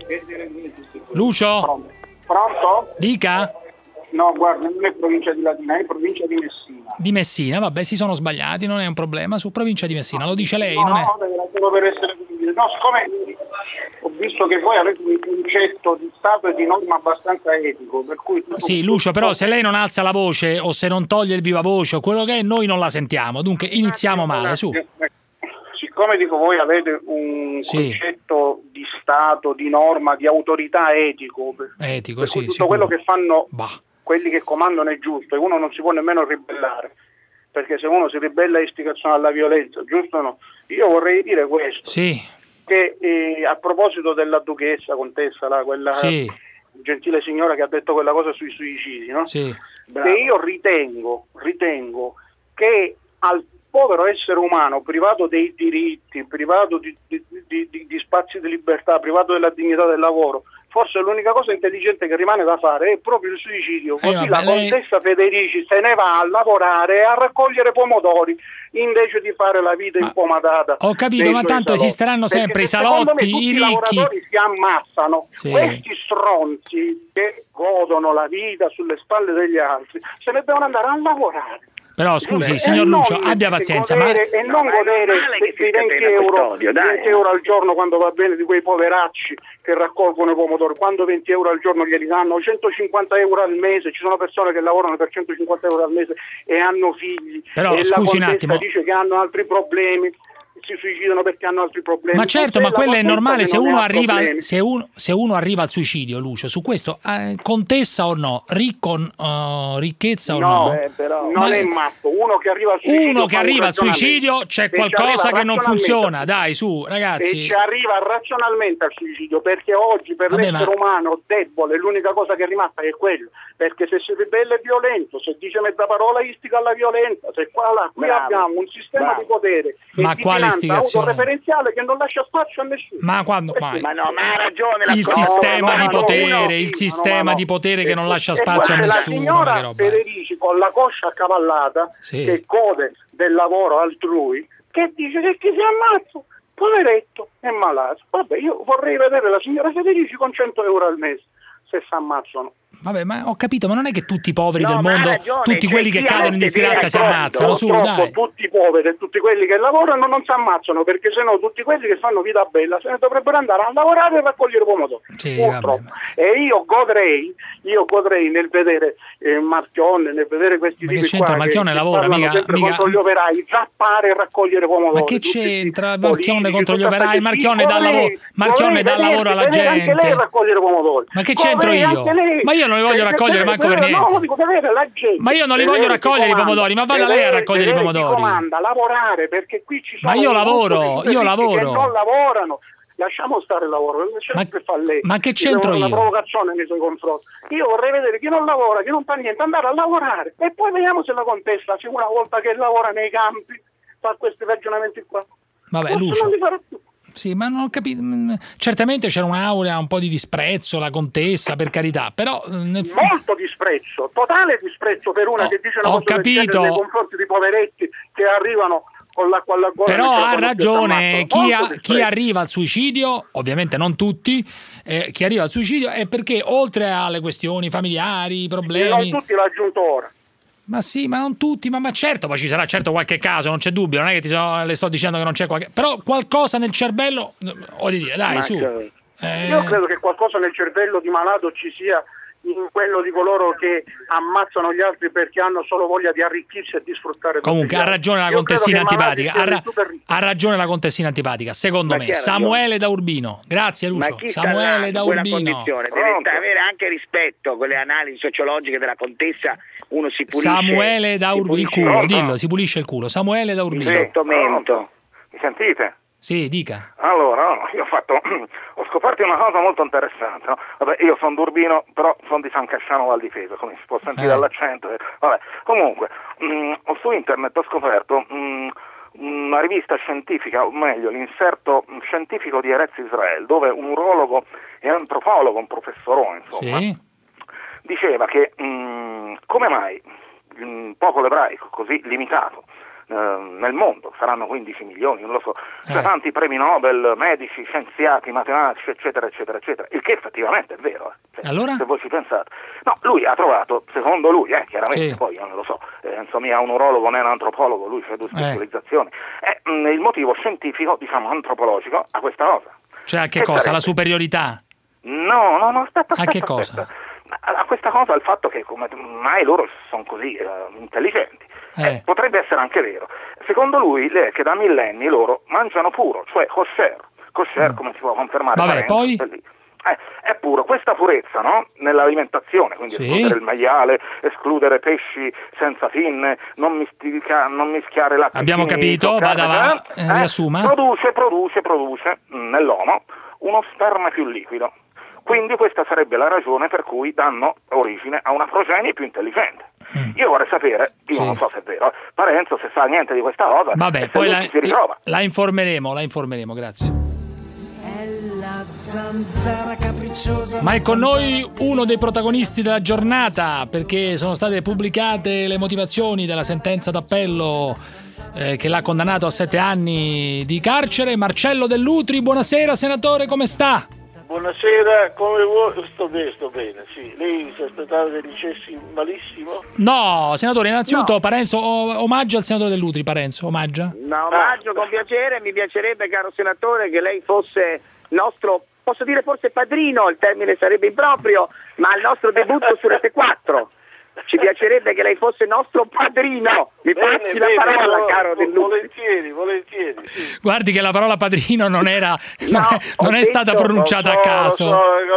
Lucio? Pronto? Dica? No, guarda, non è provincia di Latina, è provincia di Messina. Di Messina, vabbè, si sono sbagliati, non è un problema. Su provincia di Messina, lo dice lei, non è? No, per essere... No, siccome ho visto che voi avete un concetto di Stato e di norma abbastanza etico, per cui... Sì, Lucio, però se lei non alza la voce o se non toglie il viva voce o quello che è, noi non la sentiamo. Dunque iniziamo male, su. Siccome dico voi avete un concetto di Stato, di norma, di autorità etico, per cui tutto quello che fanno quelli che comandano è giusto e uno non si può nemmeno ribellare, perché se uno si ribella è istigazione alla violenza, giusto o no? Io vorrei dire questo, che a proposito della duchessa, contessa, quella gentile signora che ha detto quella cosa sui suicidi, no? Che io ritengo che povero essere umano privato dei diritti, privato di spazi di libertà, privato della dignità del lavoro, forse l'unica cosa intelligente che rimane da fare è proprio il suicidio, così la contessa Federici se ne va a lavorare e a raccogliere pomodori invece di fare la vita impomadata. Ho capito, ma tanto esisteranno sempre i salotti, i ricchi. I lavoratori si ammazzano, questi stronzi che godono la vita sulle spalle degli altri se ne devono andare a lavorare. Però scusi, signor Lucio, abbia pazienza. E non godere di 20 euro al giorno quando va bene di quei poveracci che raccolgono i pomodori. Quando 20 euro al giorno glieli danno, 150 euro al mese, ci sono persone che lavorano per 150 euro al mese e hanno figli. Però e scusi la un attimo. dice che hanno altri problemi. Si suicidano perché hanno altri problemi. Ma certo, ma quello è normale se uno arriva al suicidio, Lucio, su questo contessa o no, ricchezza o no? Però non è matto, uno che arriva al suicidio c'è qualcosa che non funziona, dai, su, ragazzi. E ci arriva razionalmente al suicidio, perché oggi per l'essere umano debole l'unica cosa che è rimasta è quello, perché se si ribella è violento, se dice mezza parola istiga alla violenza, se qui abbiamo un sistema di potere autoreferenziale che non lascia spazio a nessuno. Ma quando mai? Ma ha ragione il sistema di potere che non lascia spazio a nessuno. La signora Federici con la coscia accavallata che gode del lavoro altrui, che dice che chi si ammazza, poveretto, è malato. Vabbè, io vorrei vedere la signora Federici con 100 euro al mese se si ammazzano. Vabbè, ma ho capito, ma non è che tutti i poveri del mondo, tutti quelli che cadono in disgrazia si ammazzano, su, dai. Tutti i poveri e tutti quelli che lavorano non si ammazzano, perché sennò tutti quelli che fanno vita bella se ne dovrebbero andare a lavorare e raccogliere pomodori. Purtroppo. E io godrei nel vedere Marchionne, nel vedere questi tipi qua Marchionne lavora mica contro gli operai, zappare e raccogliere pomodori. Ma che c'entra Marchionne contro gli operai? Marchionne dà lavoro alla gente. Anche lei raccogliere pomodori. Ma che c'entro io? Ma io non li voglio raccogliere manco per niente. Ma io non li voglio raccogliere i pomodori, ma vada lei a raccogliere i pomodori. Comanda lavorare, perché qui ci sono che non lavorano. Lasciamo stare il lavoro, sempre fa lei. Ma che c'entro io? Una provocazione nei suoi confronti. Io vorrei vedere chi non lavora, chi non fa niente, andare a lavorare e poi vediamo se la contessa, se una volta che lavora nei campi, fa questi ragionamenti qua. Vabbè, Lucio. Non li farà più. Sì, ma non ho capito. Certamente c'era un'aurea, un po' di disprezzo, la contessa, per carità, però molto disprezzo, totale disprezzo per una che dice una cosa del genere nei confronti di poveretti che arrivano con l'acqua alla gola. Però ha ragione, chi arriva al suicidio, ovviamente non tutti, chi arriva al suicidio è perché oltre alle questioni familiari, problemi. Non tutti, l'ha aggiunto ora. Ma sì, ma non tutti, ma certo, poi ci sarà certo qualche caso, non c'è dubbio, non è che le sto dicendo che non c'è qualche... Però qualcosa nel cervello, ho di dire, dai, su. Io credo che qualcosa nel cervello di malato ci sia in quello di coloro che ammazzano gli altri perché hanno solo voglia di arricchirsi e di sfruttare. Comunque ha ragione la contessina antipatica, ha ragione la contessina antipatica, secondo me. Samuele da Urbino, grazie Lucio. Samuele da Urbino. Deve avere anche rispetto con le analisi sociologiche della contessa, uno si pulisce. Samuele da Urbino, il culo, dillo, si pulisce il culo. Samuele da Urbino. Mi sentite? Sì, dica. Allora, io ho scoperto una cosa molto interessante, no? Vabbè, io sono d'Urbino, però sono di San Casciano Val di Fesa, come si può sentire dall'accento. Vabbè, comunque, su internet ho scoperto una rivista scientifica, o meglio, l'inserto scientifico di Eretz Israel, dove un urologo e antropologo, un professorone, insomma, diceva che come mai il popolo ebraico così limitato nel mondo, saranno 15 milioni, non lo so, c'è tanti premi Nobel, medici, scienziati, matematici, eccetera, eccetera, eccetera, il che effettivamente è vero, allora? Se voi ci pensate. No, lui ha trovato, secondo lui, chiaramente, poi io non lo so, insomma, è un urologo, non è un antropologo, lui fa due specializzazioni, il motivo scientifico, diciamo, antropologico a questa cosa. Cioè a che cosa? La superiorità? No, aspetta. A che cosa? A questa cosa, il fatto che come mai loro sono così intelligenti. Potrebbe essere anche vero. Secondo lui, che da millenni loro mangiano puro, cioè kosher, come si può confermare. Vabbè, poi? È puro. Questa purezza, no? Nell'alimentazione, quindi escludere il maiale, escludere pesci senza finne, non mischiare latte. Abbiamo capito, vada, riassuma. Produce nell'uomo uno sperma più liquido. Quindi questa sarebbe la ragione per cui danno origine a una progenie più intelligente. Io vorrei sapere, io non so se è vero, Parenzo se sa niente di questa cosa. Vabbè, poi la informeremo, grazie. Ma è con noi uno dei protagonisti della giornata, perché sono state pubblicate le motivazioni della sentenza d'appello che l'ha condannato a 7 anni di carcere. Marcello Dell'Utri, buonasera senatore, come sta? Buonasera, come vuoi? Sto bene, sì. Lei si aspettava che dicessi malissimo? No, senatore, innanzitutto Parenzo, omaggio al senatore Dell'Utri, Parenzo, omaggia? No, omaggio con piacere, mi piacerebbe, caro senatore, che lei fosse nostro, posso dire forse padrino, il termine sarebbe improprio, ma al nostro debutto su Rete 4. Ci piacerebbe che lei fosse nostro padrino. Mi passi la parola, caro Dell'Utri. Volentieri. Sì. Guardi che la parola padrino non è stata pronunciata a caso.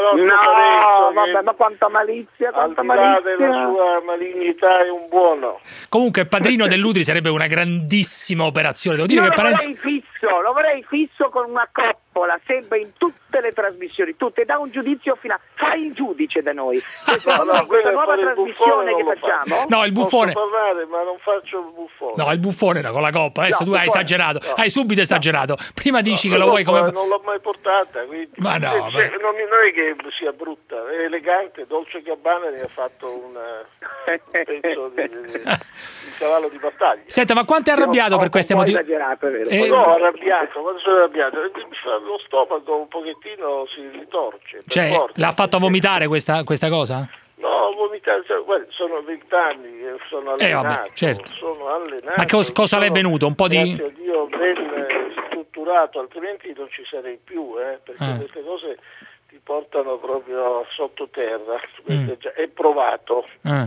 Vabbè, ma quanta malizia, quanta malizia. Della sua malignità è un buono. Comunque padrino Dell'Utri sarebbe una grandissima operazione. Devo dire lo vorrei fisso con una coppola, sempre in tutte le trasmissioni, tutte, da un giudizio finale. Fai il giudidice da noi. Questa nuova trasmissione che facciamo? No, il buffone. Posso parlare, ma non faccio il buffone. No, il buffone era con la coppa. Adesso tu hai esagerato. No. Hai subito esagerato. Prima dici che lo vuoi come. Non l'ho mai portata, quindi. Ma no. Non è che sia brutta, è elegante. Dolce Gabbana ne ha fatto un pezzo di cavallo di battaglia. Senta, ma quanto è arrabbiato per queste motivazioni? No, arrabbiato, quando sono arrabbiato, lo stomaco un pochettino si ritorce. Cioè, l'ha fatto vomitare questa cosa? No, vomitare, sono 20 anni che sono allenato. Vabbè, certo. Sono allenato. Ma cosa le è venuto? Un po' di. Grazie a Dio ben strutturato, altrimenti non ci sarei più, perché queste cose ti portano proprio sottoterra. È provato.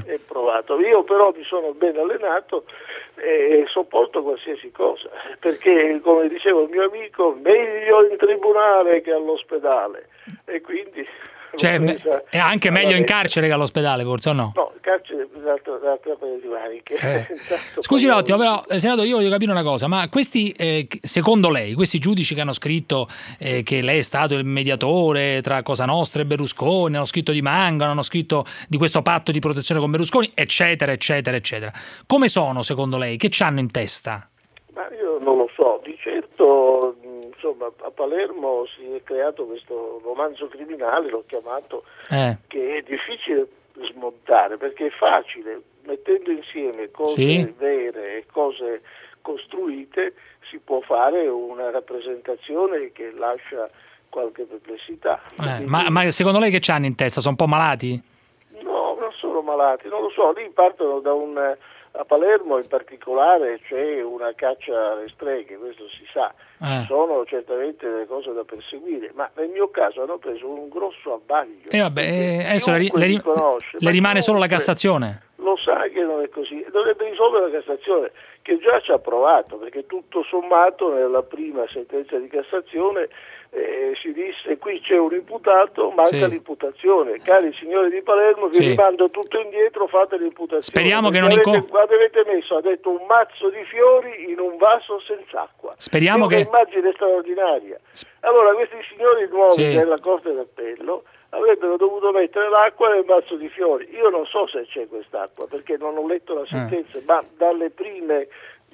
Io però mi sono ben allenato e sopporto qualsiasi cosa, perché come diceva il mio amico, meglio in tribunale che all'ospedale, e quindi cioè, è anche meglio in carcere che all'ospedale, forse, o no? No, il carcere è l'altra paio di maniche. Scusi Lottimo, però, senatore, io voglio capire una cosa, ma questi, secondo lei, questi giudici che hanno scritto che lei è stato il mediatore tra Cosa Nostra e Berlusconi, hanno scritto di Mangano, hanno scritto di questo patto di protezione con Berlusconi, eccetera, eccetera, eccetera. Come sono, secondo lei? Che c'hanno in testa? Ma io non lo so, di certo. Insomma, a Palermo si è creato questo romanzo criminale, l'ho chiamato, che è difficile smontare, perché è facile, mettendo insieme cose vere e cose costruite, si può fare una rappresentazione che lascia qualche perplessità. Ma secondo lei che c'hanno in testa? Sono un po' malati? No, non sono malati, non lo so, lì partono da a Palermo in particolare c'è una caccia alle streghe, questo si sa, sono certamente delle cose da perseguire, ma nel mio caso hanno preso un grosso abbaglio. Adesso le rimane solo la Cassazione. Lo sa che non è così, dovrebbe risolvere la Cassazione, che già ci ha provato, perché tutto sommato nella prima sentenza di Cassazione si disse: qui c'è un imputato, manca l'imputazione, cari signori di Palermo, vi rimando tutto indietro, fate l'imputazione. Speriamo che non avete messo, ha detto, un mazzo di fiori in un vaso senza acqua. Speriamo che un'immagine straordinaria. Allora questi signori nuovi della Corte d'Appello avrebbero dovuto mettere l'acqua nel mazzo di fiori. Io non so se c'è quest'acqua, perché non ho letto la sentenza, ma dalle prime,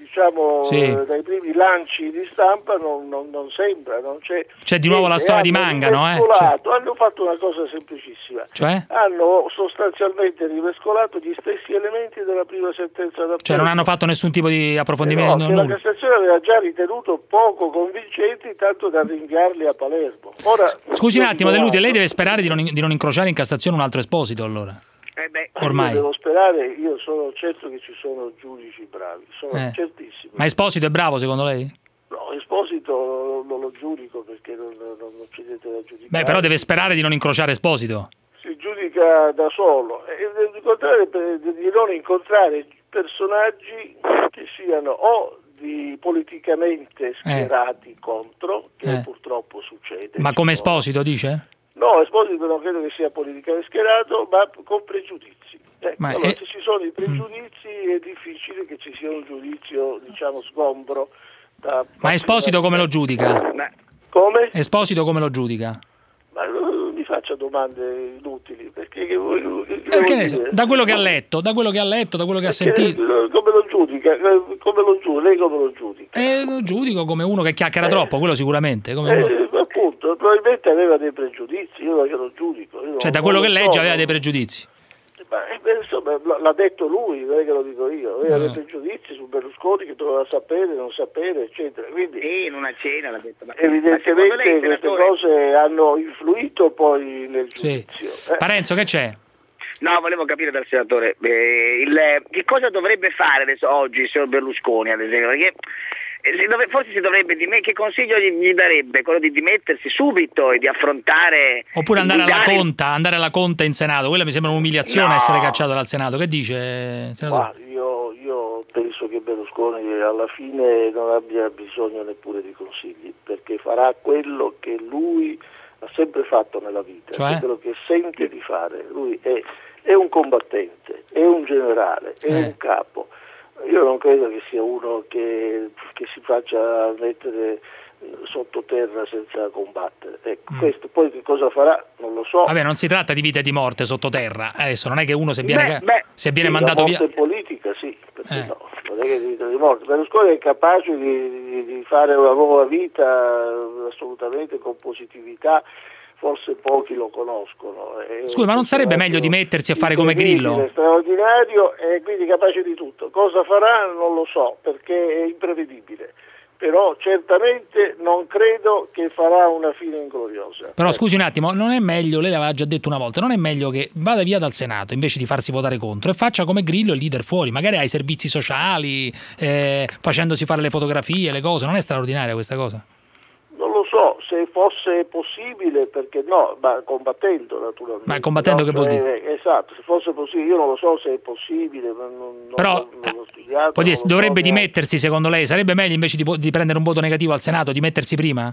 dai primi lanci di stampa non sembra, non c'è. C'è di nuovo la storia di Mangano, Hanno fatto una cosa semplicissima. Cioè? Hanno sostanzialmente rimescolato gli stessi elementi della prima sentenza d'appello. Cioè non hanno fatto nessun tipo di approfondimento? No, che la Cassazione aveva già ritenuto poco convincenti, tanto da rinviarli a Palermo. Ora, scusi un attimo, Dell'Utri, lei deve sperare di non incrociare in Cassazione un altro Esposito, allora? Ormai. Io devo sperare, io sono certo che ci sono giudici bravi, sono certissimo. Ma Esposito è bravo secondo lei? No, Esposito non lo giudico, perché non c'è niente da giudicare. Però deve sperare di non incrociare Esposito. Si giudica da solo, e di non incontrare personaggi che siano o politicamente schierati contro, che purtroppo succede. Ma come Esposito dice? No, Esposito non credo che sia politicamente schierato, ma con pregiudizi. Allora, se ci sono i pregiudizi è difficile che ci sia un giudizio, sgombro. Ma Esposito come lo giudica? Come? Esposito come lo giudica? Ma mi faccia domande inutili, perché da quello che ha letto, da quello che ha sentito. Come lo giudica? Lei come lo giudica? Lo giudico come uno che chiacchiera troppo, quello sicuramente. Appunto, probabilmente aveva dei pregiudizi, io che lo giudico. Cioè da quello che legge aveva dei pregiudizi. Insomma, l'ha detto lui, non è che lo dico io, aveva dei pregiudizi su Berlusconi che doveva sapere, non sapere, eccetera. Quindi in una cena l'ha detto. Evidentemente lei, queste cose hanno influito poi nel giudizio. Parenzo, che c'è? No, volevo capire dal senatore che cosa dovrebbe fare adesso, oggi il signor Berlusconi, ad esempio, perché forse si dovrebbe che consiglio gli darebbe? Quello di dimettersi subito e di affrontare, oppure andare alla conta in Senato. Quella mi sembra un'umiliazione, essere cacciato dal Senato. Che dice, senatore? Io penso che Berlusconi alla fine non abbia bisogno neppure di consigli, perché farà quello che lui ha sempre fatto nella vita, cioè? Quello che sente di fare. Lui è un combattente, è un generale, è un capo. Io non credo che sia uno che si faccia mettere sottoterra senza combattere. Ecco, questo poi che cosa farà non lo so. Vabbè, non si tratta di vita e di morte sottoterra. Adesso non è che uno se viene mandato via. La morte politica sì, perché no, non è che di vita e di morte. Berlusconi è capace di fare una nuova vita assolutamente con positività. Forse pochi lo conoscono. Scusa, ma non sarebbe meglio dimettersi e fare come Grillo? È straordinario e quindi capace di tutto. Cosa farà non lo so, perché è imprevedibile. Però certamente non credo che farà una fine ingloriosa. Però scusi un attimo, non è meglio, lei l'aveva già detto una volta, non è meglio che vada via dal Senato invece di farsi votare contro e faccia come Grillo il leader fuori, magari ai servizi sociali, facendosi fare le fotografie, le cose. Non è straordinaria questa cosa? Non lo so, se fosse possibile, perché no, ma combattendo naturalmente. Ma combattendo che vuol dire? Esatto, se fosse possibile, io non lo so se è possibile, però non l'ho studiato. Dovrebbe dimettersi secondo lei? Sarebbe meglio invece di prendere un voto negativo al Senato, dimettersi prima?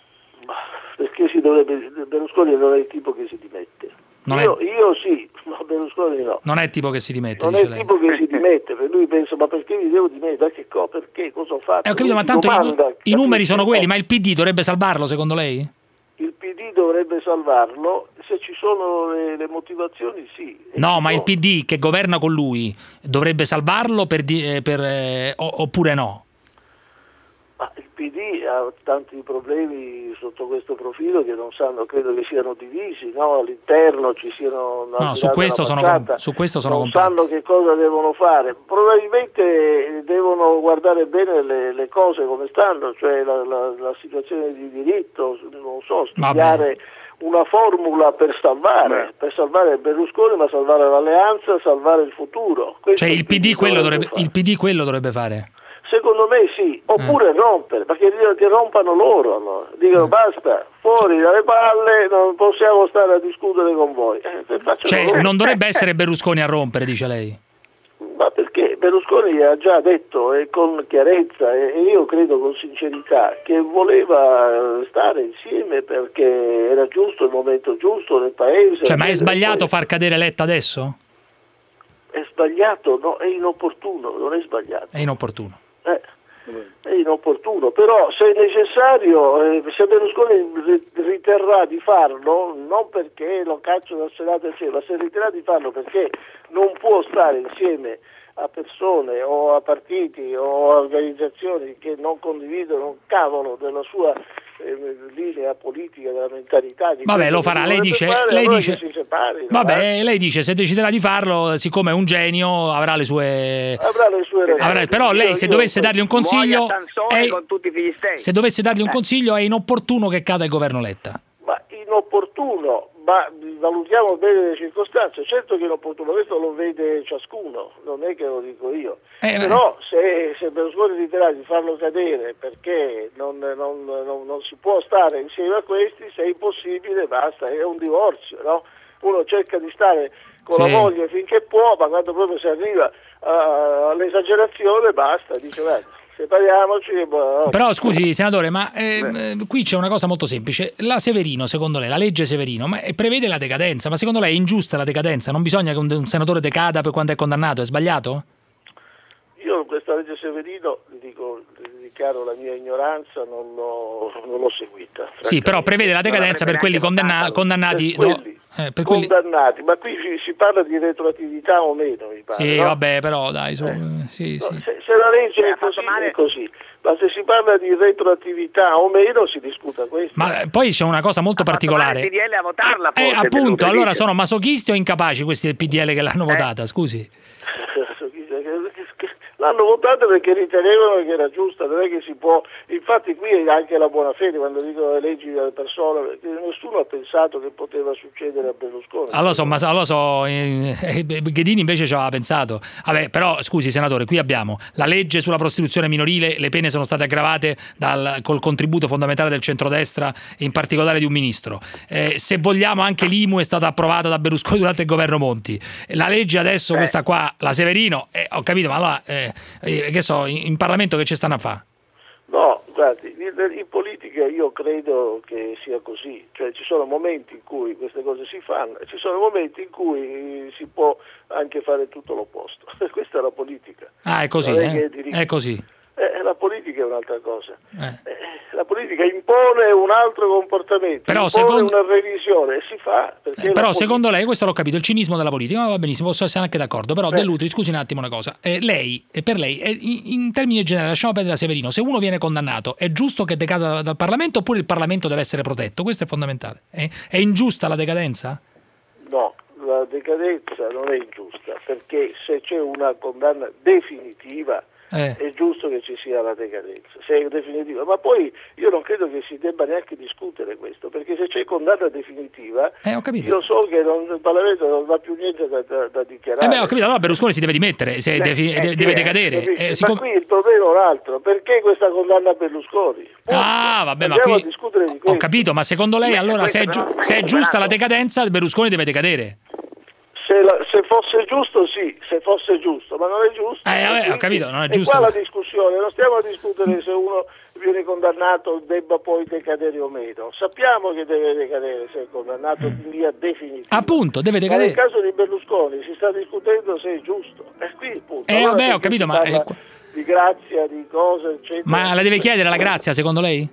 Perché Berlusconi non è il tipo che si dimette. Io sì, ma Berlusconi no. Non è il tipo che si dimette, non è il tipo che si dimette, per lui pensa, ma perché mi devo dimettere? Perché? Cosa ho fatto? Ho capito, ma tanto i numeri sono quelli, ma il PD dovrebbe salvarlo secondo lei? Il PD dovrebbe salvarlo, se ci sono le motivazioni sì. No, ma il PD che governa con lui dovrebbe salvarlo oppure no? Ma il PD ha tanti problemi sotto questo profilo che non sanno, credo che siano divisi, no? All'interno ci siano su questo sono non sanno che cosa devono fare. Probabilmente devono guardare bene le cose come stanno, cioè la situazione di diritto, non so, studiare una formula per salvare Berlusconi, ma salvare l'alleanza, salvare il futuro. Questo cioè il PD quello dovrebbe fare. Secondo me sì, oppure rompere, perché dicono che rompano loro, allora. Dicono basta, fuori dalle palle, non possiamo stare a discutere con voi. Cioè non dovrebbe essere Berlusconi a rompere, dice lei? Ma perché Berlusconi ha già detto con chiarezza e io credo con sincerità che voleva stare insieme perché era giusto il momento giusto nel paese. Cioè, ma è sbagliato far cadere Letta adesso? È sbagliato? No, è inopportuno, non è sbagliato. È inopportuno. È inopportuno, però se è necessario, se Berlusconi riterrà di farlo, non perché lo caccio dal Senato insieme, ma se riterrà di farlo perché non può stare insieme a persone o a partiti o a organizzazioni che non condividono un cavolo della sua linea politica, della mentalità. Vabbè, lo farà, lei dice, lei dice se deciderà di farlo, siccome è un genio avrà le sue ragioni. Però lei se dovesse dargli un consiglio se dovesse dargli un consiglio è inopportuno che cada il governo Letta. Ma inopportuno, ma valutiamo bene le circostanze. Certo che è inopportuno, questo lo vede ciascuno, non è che lo dico io. Però se Berlusconi riterrà di farlo cadere perché non si può stare insieme a questi, se è impossibile basta, è un divorzio, no? Uno cerca di stare con la moglie finché può, ma quando proprio si arriva all'esagerazione basta, dice guarda, separiamoci. Però scusi senatore, ma qui c'è una cosa molto semplice. La Severino, secondo lei, la legge Severino prevede la decadenza, ma secondo lei è ingiusta la decadenza? Non bisogna che un senatore decada per quando è condannato? È sbagliato? Io questa legge Severino, le dico dichiaro la mia ignoranza, non l'ho seguita. Sì, però prevede la decadenza per quelli condannati. Per quelli... Condannati, ma qui si parla di retroattività o meno, mi pare. Sì, no? Vabbè, però dai, sì. Se la legge è così, è così. Ma se si parla di retroattività o meno si discuta questo. Ma poi c'è una cosa molto particolare. Il PDL a votarla, forse, appunto, allora sono masochisti o incapaci questi del PDL che l'hanno votata, scusi? L'hanno votata perché ritenevano che era giusta, non è che si può, infatti qui è anche la buona fede quando dicono le leggi delle persone, perché nessuno ha pensato che poteva succedere a Berlusconi. Ghedini invece ci aveva pensato. Vabbè, però scusi senatore, qui abbiamo la legge sulla prostituzione minorile, le pene sono state aggravate col contributo fondamentale del centrodestra, in particolare di un ministro. Se vogliamo anche l'IMU è stata approvata da Berlusconi durante il governo Monti. La legge adesso, questa qua, la Severino, ho capito, ma allora che so, in Parlamento che ci stanno a fare? No, guardi, in politica io credo che sia così, cioè ci sono momenti in cui queste cose si fanno e ci sono momenti in cui si può anche fare tutto l'opposto. Questa è la politica. Ah, è così, è così. La politica è un'altra cosa. La politica impone un altro comportamento, però impone una revisione e si fa. Però secondo lei, questo l'ho capito, il cinismo della politica, ma va benissimo, posso essere anche d'accordo, però Dell'Utri, scusi un attimo una cosa, per lei, in termini generali, lasciamo perdere Severino, se uno viene condannato è giusto che decada dal Parlamento oppure il Parlamento deve essere protetto? Questo è fondamentale. È ingiusta la decadenza? No, la decadenza non è ingiusta, perché se c'è una condanna definitiva è giusto che ci sia la decadenza, se è definitiva, ma poi io non credo che si debba neanche discutere questo, perché se c'è condanna definitiva io so che il Parlamento non va più niente da dichiarare. Ho capito, allora Berlusconi si deve dimettere, deve decadere. Ma qui il problema è un altro, perché questa condanna a Berlusconi? Vabbè, ma qui a discutere di questo. Ho capito, ma secondo lei allora se è giusta la decadenza, Berlusconi deve decadere? Se fosse giusto sì, se fosse giusto, ma non è giusto. Ho capito, non è giusto. E qua la discussione, non stiamo a discutere se uno viene condannato debba poi decadere o meno. Sappiamo che deve decadere se è condannato in via definitiva. Appunto, deve decadere. Ma nel caso di Berlusconi si sta discutendo se è giusto. E qui il punto. Vabbè, ho capito, ma di grazia, di cose, eccetera. Ma la deve chiedere la grazia, secondo lei?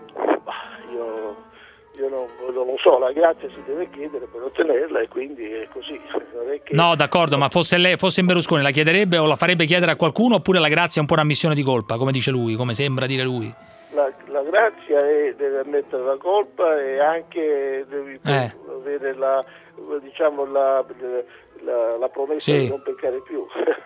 Io non lo so, la grazia si deve chiedere per ottenerla e quindi è così. Non è che... No, d'accordo, ma fosse in Berlusconi la chiederebbe o la farebbe chiedere a qualcuno oppure la grazia è un po' un'ammissione di colpa, come dice lui, come sembra dire lui? La grazia deve ammettere la colpa e anche devi avere la promessa di non peccare più.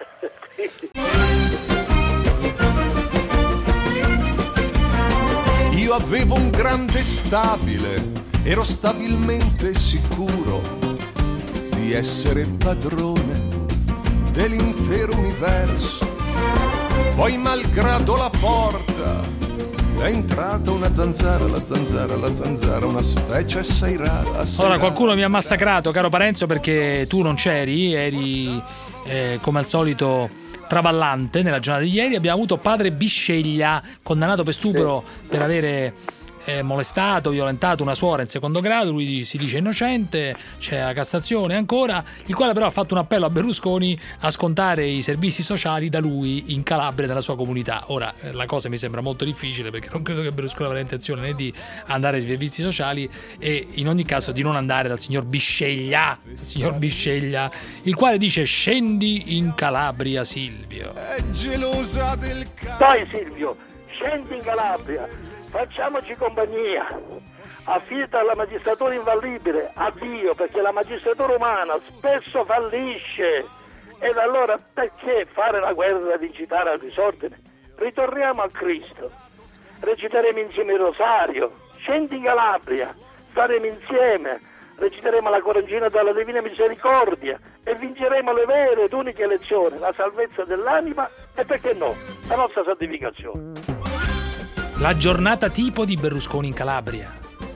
Io avevo un grande stabile, ero stabilmente sicuro di essere padrone dell'intero universo. Poi malgrado la porta è entrata una zanzara, la zanzara, una specie assai rara. Ora qualcuno mi ha massacrato, caro Parenzo, perché tu non c'eri, eri come al solito traballante nella giornata di ieri. Abbiamo avuto padre Bisceglia, condannato per stupro per avere molestato, violentato una suora in secondo grado. Lui si dice innocente, c'è la Cassazione ancora, il quale però ha fatto un appello a Berlusconi a scontare i servizi sociali da lui in Calabria, nella sua comunità. Ora la cosa mi sembra molto difficile, perché non credo che Berlusconi avrà intenzione né di andare ai servizi sociali e in ogni caso di non andare dal signor Bisceglia, il quale dice: scendi in Calabria, Silvio. È gelosa del Dai Silvio, scendi in Calabria, facciamoci compagnia, affida alla magistratura infallibile, a Dio, perché la magistratura umana spesso fallisce. Ed allora perché fare la guerra di incitare al disordine? Ritorniamo a Cristo, reciteremo insieme il rosario, scendi in Calabria, staremo insieme, reciteremo la corongina della Divina Misericordia e vinceremo le vere ed uniche elezioni, la salvezza dell'anima e, perché no, la nostra santificazione. La giornata tipo di Berlusconi in Calabria.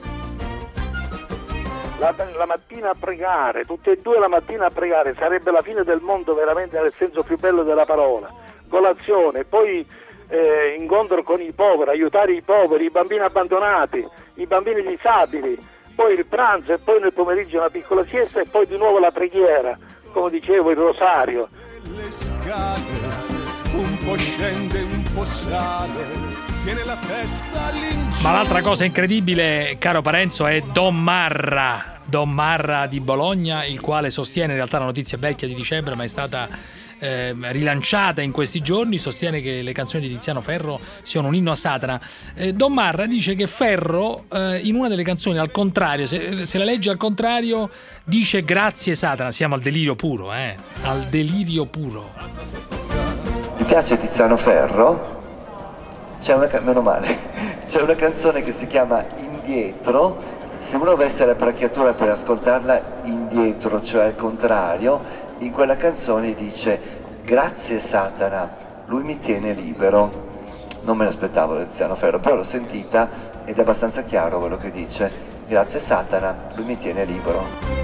La mattina a pregare, tutte e due la mattina a pregare, sarebbe la fine del mondo veramente nel senso più bello della parola. Colazione, poi incontro con i poveri, aiutare i poveri, i bambini abbandonati, i bambini disabili, poi il pranzo e poi nel pomeriggio una piccola siesta e poi di nuovo la preghiera, come dicevo il rosario. Le scale, un po' scende, un po' sale, tiene la testa all'ingiù. Ma l'altra cosa incredibile, caro Parenzo, è Don Marra di Bologna, il quale sostiene, in realtà la notizia è vecchia di dicembre, ma è stata rilanciata in questi giorni, sostiene che le canzoni di Tiziano Ferro siano un inno a Satana. Don Marra dice che Ferro in una delle canzoni, al contrario, se la legge al contrario, dice grazie Satana. Siamo al delirio puro, al delirio puro. Mi piace Tiziano Ferro? Meno male, c'è una canzone che si chiama Indietro. Se uno avesse l'apparecchiatura per ascoltarla indietro, cioè al contrario, in quella canzone dice grazie Satana, lui mi tiene libero. Non me l'aspettavo da Tiziano Ferro, però l'ho sentita ed è abbastanza chiaro quello che dice. Grazie Satana, lui mi tiene libero.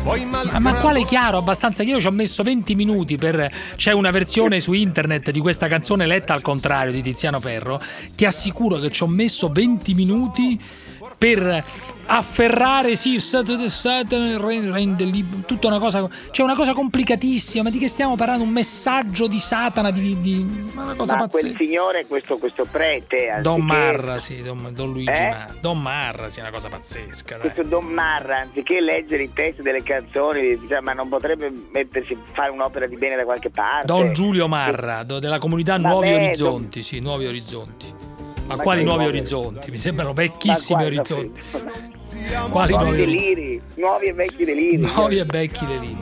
Ma quale chiaro? Abbastanza che io ci ho messo 20 minuti per... C'è una versione su internet di questa canzone letta al contrario di Tiziano Ferro. Ti assicuro che ci ho messo 20 minuti per afferrare Satana rende libero, tutta una cosa, cioè una cosa complicatissima. Ma di che stiamo parlando? Un messaggio di Satana, di una cosa pazzesca. Quel signore, questo prete, Don Marra, sì, Don Luigi Don Marra, sì, una cosa pazzesca, dai. Questo Don Marra, anziché leggere i testi delle canzoni, ma non potrebbe mettersi a fare un'opera di bene da qualche parte? Don Giulio Marra, della comunità Nuovi Orizzonti, sì, Nuovi Orizzonti. Ma quali nuovi orizzonti? Mi sembrano vecchissimi orizzonti. Quali nuovi deliri? Nuovi e vecchi deliri. Nuovi e vecchi deliri.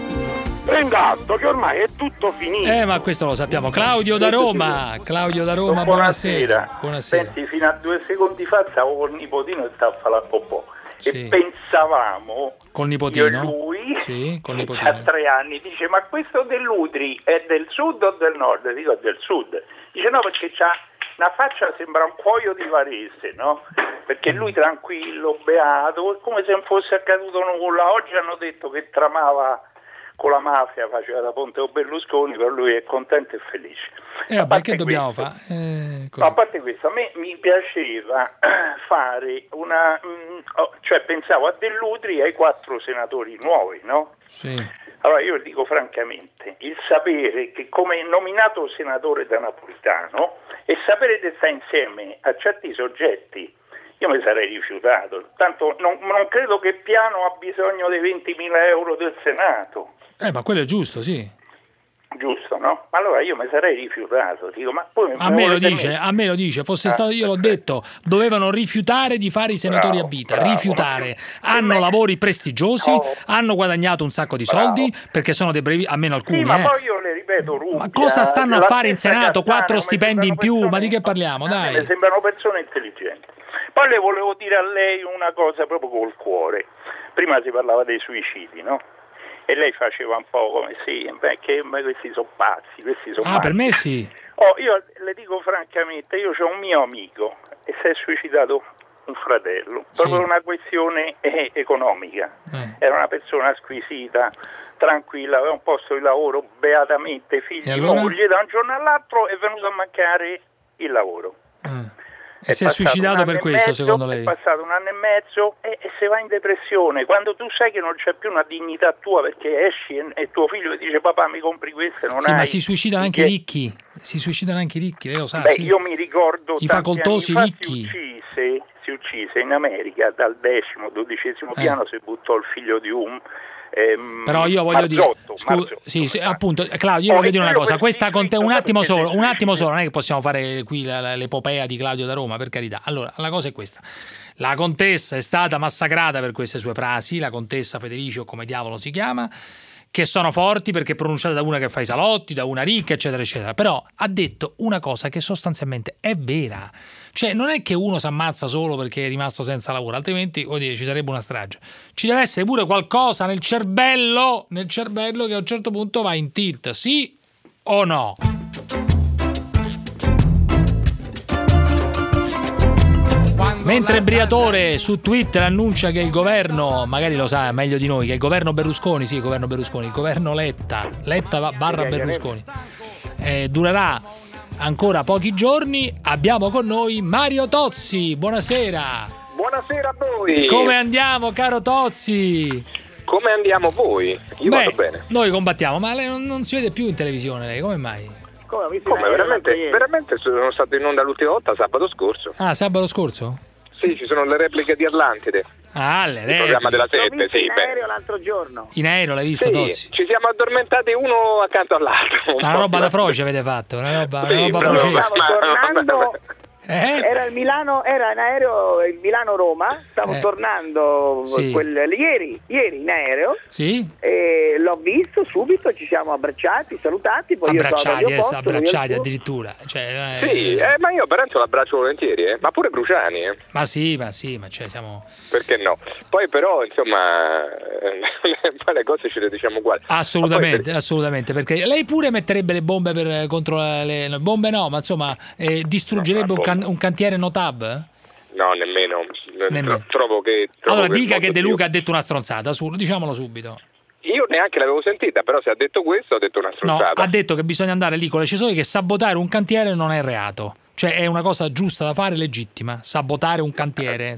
Intanto che ormai è tutto finito. Ma questo lo sappiamo. Claudio da Roma. Claudio da Roma, buonasera. Buonasera. Senti, fino a 2 secondi fa stavo col nipotino e stavo a fare la popò. Sì. E pensavamo, col nipotino? Io e lui, sì, col nipotino. A 3 anni, dice, ma questo dell'Utri è del sud o del nord? Dico, è del sud. Dice, no, perché c'ha una faccia, sembra un cuoio di Varese, no? Perché lui tranquillo, beato, come se non fosse accaduto nulla. Oggi hanno detto che tramava con la mafia, faceva da ponte o Berlusconi, per lui è contento e felice. Vabbè, che dobbiamo fare? No, a parte questo, a me mi piaceva fare una... cioè pensavo a Dell'Utri e ai 4 senatori nuovi, no? Sì. Allora io dico francamente, il sapere che come nominato senatore da Napolitano e sapere che sta insieme a certi soggetti, io mi sarei rifiutato. Tanto non credo che Piano ha bisogno dei 20.000 euro del Senato. Ma quello è giusto, sì. Giusto, no? Ma allora io mi sarei rifiutato. Dico, ma poi a me lo dice, fosse stato io l'ho detto, dovevano rifiutare di fare i senatori a vita, rifiutare. Hanno lavori prestigiosi, hanno guadagnato un sacco di soldi, perché sono dei brevi, almeno alcuni. Sì, ma poi io le ripeto, Rubbia, ma cosa stanno a fare in Senato? 4 stipendi in più, ma di che parliamo? Dai. Mi sembrano persone intelligenti. Poi le volevo dire a lei una cosa proprio col cuore. Prima si parlava dei suicidi, no? E lei faceva un po' come che questi sono pazzi, questi sono matti. Per me sì. Io le dico francamente, io ho un mio amico e si è suicidato un fratello, proprio una questione economica. Era una persona squisita, tranquilla, aveva un posto di lavoro beatamente, figli, moglie, da un giorno all'altro è venuto a mancare il lavoro. E si è suicidato per questo, secondo lei? È passato 1 anno e mezzo e si va in depressione. Quando tu sai che non c'è più una dignità tua perché esci e tuo figlio ti dice papà mi compri queste, non hai... ma si suicidano anche i ricchi. Si suicidano anche i ricchi, lei lo sa. Io mi ricordo i facoltosi ricchi. Si uccise in America dal 10º, 12° piano, si buttò il figlio di però io voglio dire, appunto, Claudio, io voglio dire una cosa, questa con te un attimo solo, non è che possiamo fare qui l'epopea di Claudio da Roma, per carità. Allora, la cosa è questa: la contessa è stata massacrata per queste sue frasi, la contessa Federici o come diavolo si chiama, che sono forti perché pronunciate da una che fa i salotti, da una ricca, eccetera, eccetera. Però ha detto una cosa che sostanzialmente è vera. Cioè, non è che uno si ammazza solo perché è rimasto senza lavoro, altrimenti, vuol dire, ci sarebbe una strage. Ci deve essere pure qualcosa nel cervello che a un certo punto va in tilt, sì o no? Mentre Briatore su Twitter annuncia che il governo, magari lo sa meglio di noi, che il governo Berlusconi, il governo Letta barra Berlusconi, durerà ancora pochi giorni, abbiamo con noi Mario Tozzi. Buonasera. Buonasera a voi. Come andiamo, caro Tozzi? Come andiamo voi? Io vado bene. Noi combattiamo, ma lei non si vede più in televisione, lei, come mai? Come veramente sono stato in onda l'ultima volta sabato scorso. Ah, sabato scorso? Sì, ci sono le repliche di Atlantide. Ah, le repliche. Il programma della 7, sì. In aereo l'altro giorno. In aereo l'hai visto, Tozzi? Ci siamo addormentati uno accanto all'altro. Una roba da froce avete fatto, una roba frocesca. Stavo tornando... Era il Milano, era in aereo il Milano-Roma, stavo tornando ieri in aereo, e l'ho visto subito, ci siamo abbracciati, salutati, poi abbracciati addirittura. Ma io Parenzo l'abbraccio volentieri, ma pure Cruciani. Ma sì, cioè siamo... Perché no? Poi però, insomma, le cose ce le diciamo uguali. Assolutamente, perché lei pure metterebbe le bombe contro le bombe no, ma insomma distruggerebbe un cantiere Notab? No, nemmeno. Trovo che allora dica che De Luca ha detto una stronzata, diciamolo subito. Io neanche l'avevo sentita, però se ha detto questo ha detto una stronzata. No, ha detto che bisogna andare lì con le cesoie, che sabotare un cantiere non è reato. Cioè è una cosa giusta da fare, legittima. Sabotare un cantiere,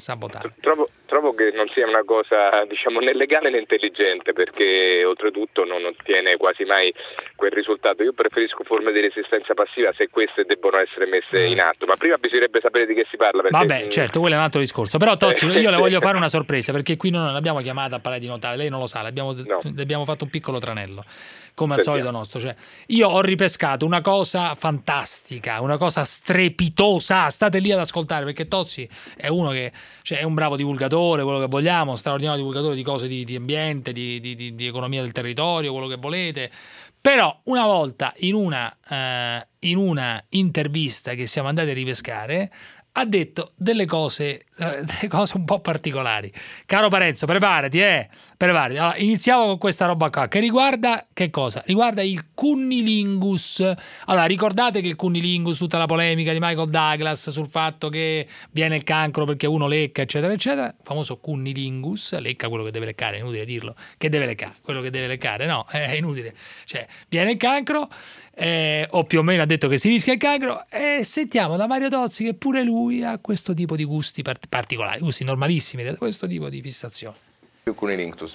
Trovo che non sia una cosa, diciamo, né legale né intelligente, perché oltretutto non ottiene quasi mai quel risultato. Io preferisco forme di resistenza passiva se queste debbono essere messe in atto, ma prima bisognerebbe sapere di che si parla. Vabbè, certo, quello è un altro discorso. Però Tozzi, io le voglio fare una sorpresa, perché qui noi non l'abbiamo chiamata a parlare di Notav, lei non lo sa, le abbiamo fatto un piccolo tranello, come al solito nostro. Cioè, io ho ripescato una cosa fantastica, una cosa strepitosa, state lì ad ascoltare, perché Tozzi è uno che è un bravo divulgatore, quello che vogliamo, straordinario divulgatore di cose di ambiente, di economia del territorio, quello che volete. Però una volta in una intervista che siamo andati a ripescare ha detto delle cose un po' particolari. Caro Parenzo, preparati. Allora, iniziamo con questa roba qua, che riguarda che cosa? Riguarda il cunnilingus. Allora, ricordate che il cunnilingus, tutta la polemica di Michael Douglas sul fatto che viene il cancro perché uno lecca, eccetera, eccetera. Il famoso cunnilingus, lecca quello che deve leccare, è inutile dirlo. Che deve leccare? Quello che deve leccare, no, è inutile. Cioè, viene il cancro, o più o meno ha detto che si rischia il cancro, e sentiamo da Mario Tozzi che pure lui ha questo tipo di gusti particolari, gusti normalissimi, questo tipo di fissazione. Cunnilingus,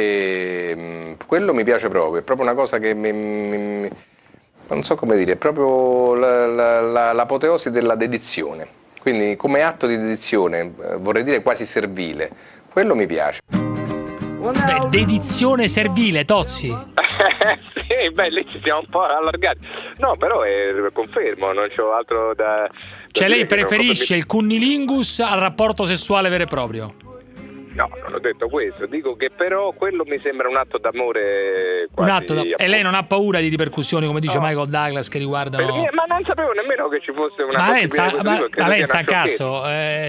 perché quello mi piace proprio, è proprio una cosa che non so come dire, è proprio l'apoteosi della dedizione, quindi come atto di dedizione, vorrei dire quasi servile, quello mi piace. Dedizione servile, Tozzi? Sì, lì ci siamo un po' allargati. No, però confermo, non c'ho altro da cioè lei preferisce il cunnilingus al rapporto sessuale vero e proprio? No, non ho detto questo, dico che però quello mi sembra un atto d'amore quasi. E lei non ha paura di ripercussioni, come dice Michael Douglas, che riguardano... Ma non sapevo nemmeno che ci fosse una ma lei sa cazzo,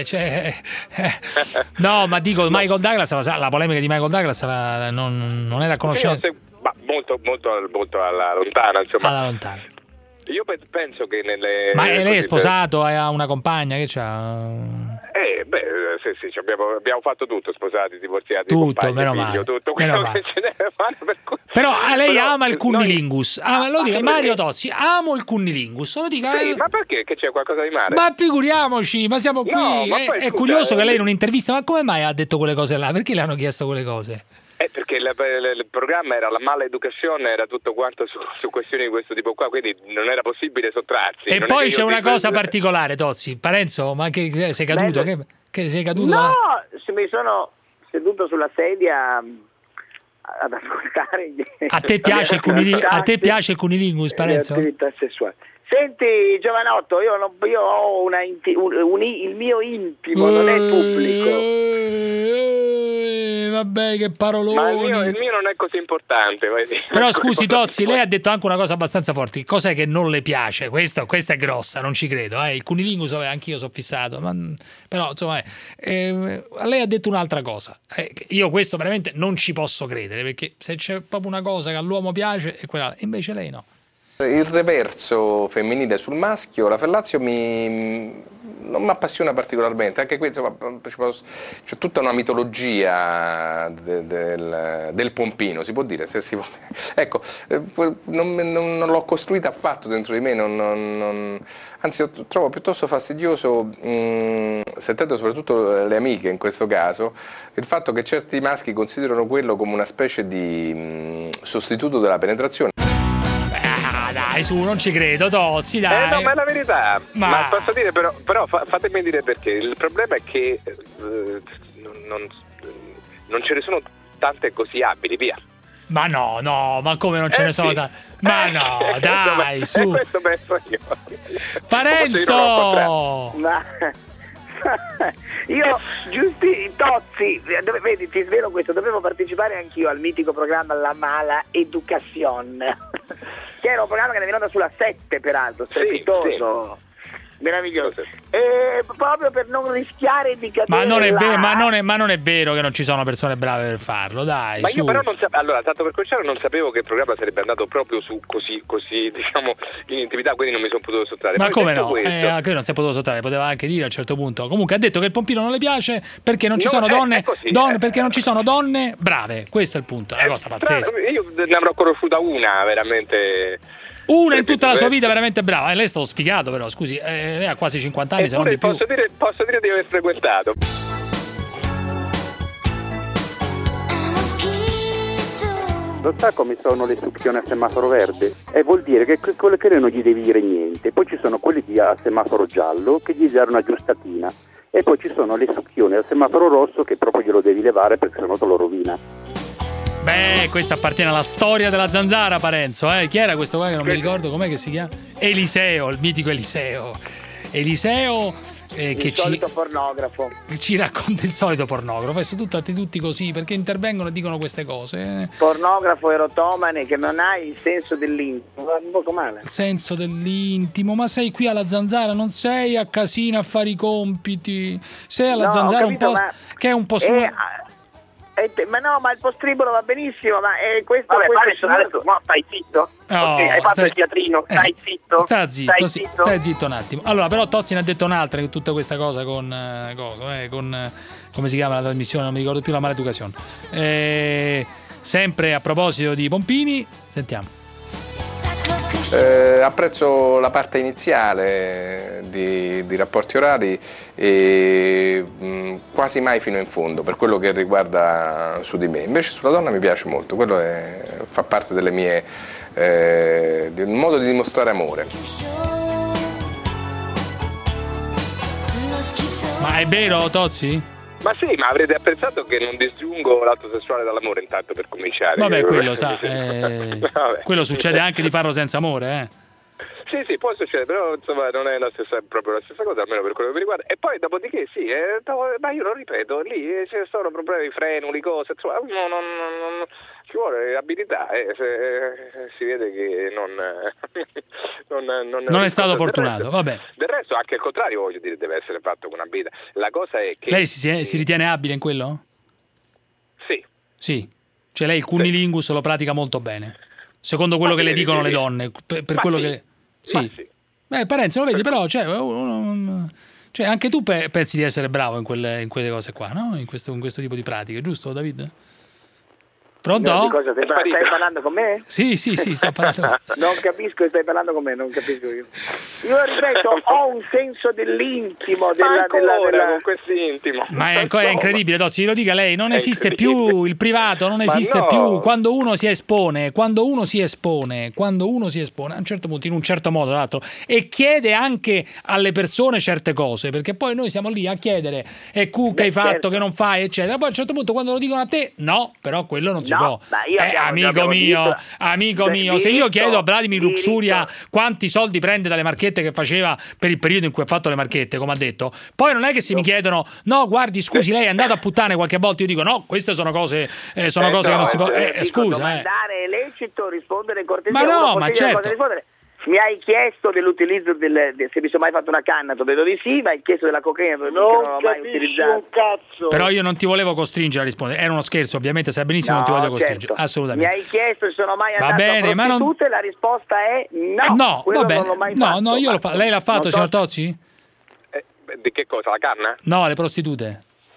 no, ma dico, Michael Douglas, la polemica di Michael Douglas non era conosciuta. Ma molto alla lontana, insomma. Alla lontana. Io penso che nelle... Ma lei è sposato, ha una compagna, che c'ha? Sì, abbiamo fatto tutto, sposati, divorziati, tutto, compagni, meno figlio, male, tutto quello che ci deve fare. Però lei ama il cunnilingus. Lo dica, Mario Tozzi, amo il cunnilingus. Lo dica, sì, ma perché? Che c'è qualcosa di male? Ma figuriamoci, ma siamo qui. È curioso che lei in un'intervista, ma come mai ha detto quelle cose là? Perché le hanno chiesto quelle cose? Perché il programma era la maleducazione, era tutto quanto su questioni di questo tipo qua, quindi non era possibile sottrarsi. E poi c'è una cosa particolare, Tozzi. Parenzo, ma che sei caduto? Che sei caduto? No, mi sono seduto sulla sedia ad ascoltare. A te piace il cunnilingus, Parenzo? Attività sessuale. Senti, giovanotto, io ho il mio intimo, non è pubblico. Vabbè, che paroloni. Ma il mio non è così importante. Però scusi, Tozzi, lei ha detto anche una cosa abbastanza forte. Cos'è che non le piace? Questa è grossa, non ci credo. Il cunnilingus, anch'io sono fissato. Però, insomma, lei ha detto un'altra cosa. Io questo veramente non ci posso credere, perché se c'è proprio una cosa che all'uomo piace è quella, invece lei no. Il reverso femminile sul maschio, la fellatio non mi appassiona particolarmente, anche qui insomma, c'è tutta una mitologia del pompino, si può dire, se si vuole. Ecco, non l'ho costruita affatto dentro di me, anzi trovo piuttosto fastidioso, sentendo soprattutto le amiche in questo caso, il fatto che certi maschi considerano quello come una specie di sostituto della penetrazione. dai, su, non ci credo, Tozzi, dai. No, ma è la verità. Ma posso dire, però fatemi dire perché. Il problema è che non ce ne sono tante così abili, via. Ma no, ma come non ce ne sono tante? Ma no, dai, su. Questo penso io. Parenzo! Io, giusti, Tozzi, vedi, ti svelo questo, dovevo partecipare anch'io al mitico programma La Mala Educación, che era un programma che era sulla 7, peraltro, strepitoso. Meraviglioso. Proprio per non rischiare di cadere. Ma non è vero che non ci sono persone brave per farlo, dai. Ma io però non sapevo, allora, tanto per cominciare, non sapevo che il programma sarebbe andato proprio su così, diciamo, in intimità, quindi non mi sono potuto sottrarre. Ma come no? Anche non si è potuto sottrarre, poteva anche dire a un certo punto. Comunque ha detto che il pompino non le piace perché non ci sono donne, perché non ci sono donne brave. Questo è il punto, è una cosa pazzesca. Io ne avrò conosciuta una veramente. Una in tutta la sua vita veramente brava. Lei è stato sfigato, però, scusi, lei ha quasi 50 anni, se non di più. Posso dire di aver frequentato. Lo sa come sono le succhioni a semaforo verde? Vuol dire che quelle che non gli devi dire niente. Poi ci sono quelli a semaforo giallo che gli dare una giustatina. E poi ci sono le succhioni al semaforo rosso che proprio glielo devi levare perché sennò te lo rovina. Beh, questa appartiene alla storia della zanzara, Parenzo, Chi era questo qua che non mi ricordo, com'è che si chiama? Eliseo, il mitico Eliseo. Il solito pornografo. Ci racconta il solito pornografo. Sono tutti così perché intervengono e dicono queste cose. Pornografo erotomane che non hai il senso dell'intimo. Va un poco male. Il senso dell'intimo, ma sei qui alla zanzara, non sei a casino a fare i compiti. Sei alla zanzara, capito, che è un po' ma il postribolo va benissimo, ma questo. Vabbè, adesso stai zitto. Hai fatto il teatrino, stai zitto. Stai zitto un attimo. Allora, però Tozzi ne ha detto un'altra che tutta questa cosa con come si chiama la trasmissione, non mi ricordo più, La Mala Educación. Sempre a proposito di pompini, sentiamo. Apprezzo la parte iniziale di rapporti orali e quasi mai fino in fondo per quello che riguarda su di me. Invece sulla donna mi piace molto, quello fa parte delle mie di un modo di dimostrare amore. Ma è vero, Tozzi? Ma sì, ma avrete apprezzato che non disgiungo l'atto sessuale dall'amore intanto per cominciare. Vabbè, quello quello succede anche di farlo senza amore, Sì, può succedere, però insomma non è proprio la stessa cosa, almeno per quello che mi riguarda. E poi dopodiché sì, ma io lo ripeto, lì ci sono problemi, frenuli, cose, insomma, non ci vuole abilità, si vede che non è stato fortunato, vabbè. Del resto anche al contrario, voglio dire, deve essere fatto con abilità. La cosa è che lei si ritiene abile in quello? Sì, cioè lei il cunnilingus lo pratica molto bene, secondo quello che le dicono le donne, per quello che sì. Parenzo, lo vedi, però cioè anche tu pensi di essere bravo in quelle cose qua, no? In questo tipo di pratiche, giusto, David? Pronto? No, cosa, stai parlando con me? Sì, sto parlando. Non capisco, stai parlando con me, non capisco io. Io ripeto, ho un senso dell'intimo, della con questo intimo. Ma è incredibile, Tozzi, lo dica lei, non esiste più il privato, non esiste più. Quando uno si espone, a un certo punto, in un certo modo, tra l'altro, e chiede anche alle persone certe cose, perché poi noi siamo lì a chiedere che hai fatto, che non fai, eccetera. Poi a un certo punto quando lo dicono a te, no, però quello non si può. Amico mio, se io chiedo a Vladimir Luxuria quanti soldi prende dalle marchette che faceva per il periodo in cui ha fatto le marchette, come ha detto, poi non è che mi chiedono, no, guardi, scusi, lei è andato a puttane qualche volta, io dico no, queste sono cose che non si può. Scusa, domandare è lecito, rispondere cortesemente. Ma no, ma certo. Mi hai chiesto dell'utilizzo se mi sono mai fatto una canna, ti ho detto di sì, ma hai chiesto della cocaina, non mai utilizzato un cazzo. Però io non ti volevo costringere a rispondere, era uno scherzo, ovviamente sai benissimo, non ti voglio costringere, assolutamente. Mi hai chiesto se sono mai andato a prostitute, la risposta è no. Va bene, non l'ho mai fatto. No, io lei l'ha fatto, signor Tozzi? Di che cosa, la canna? No, le prostitute.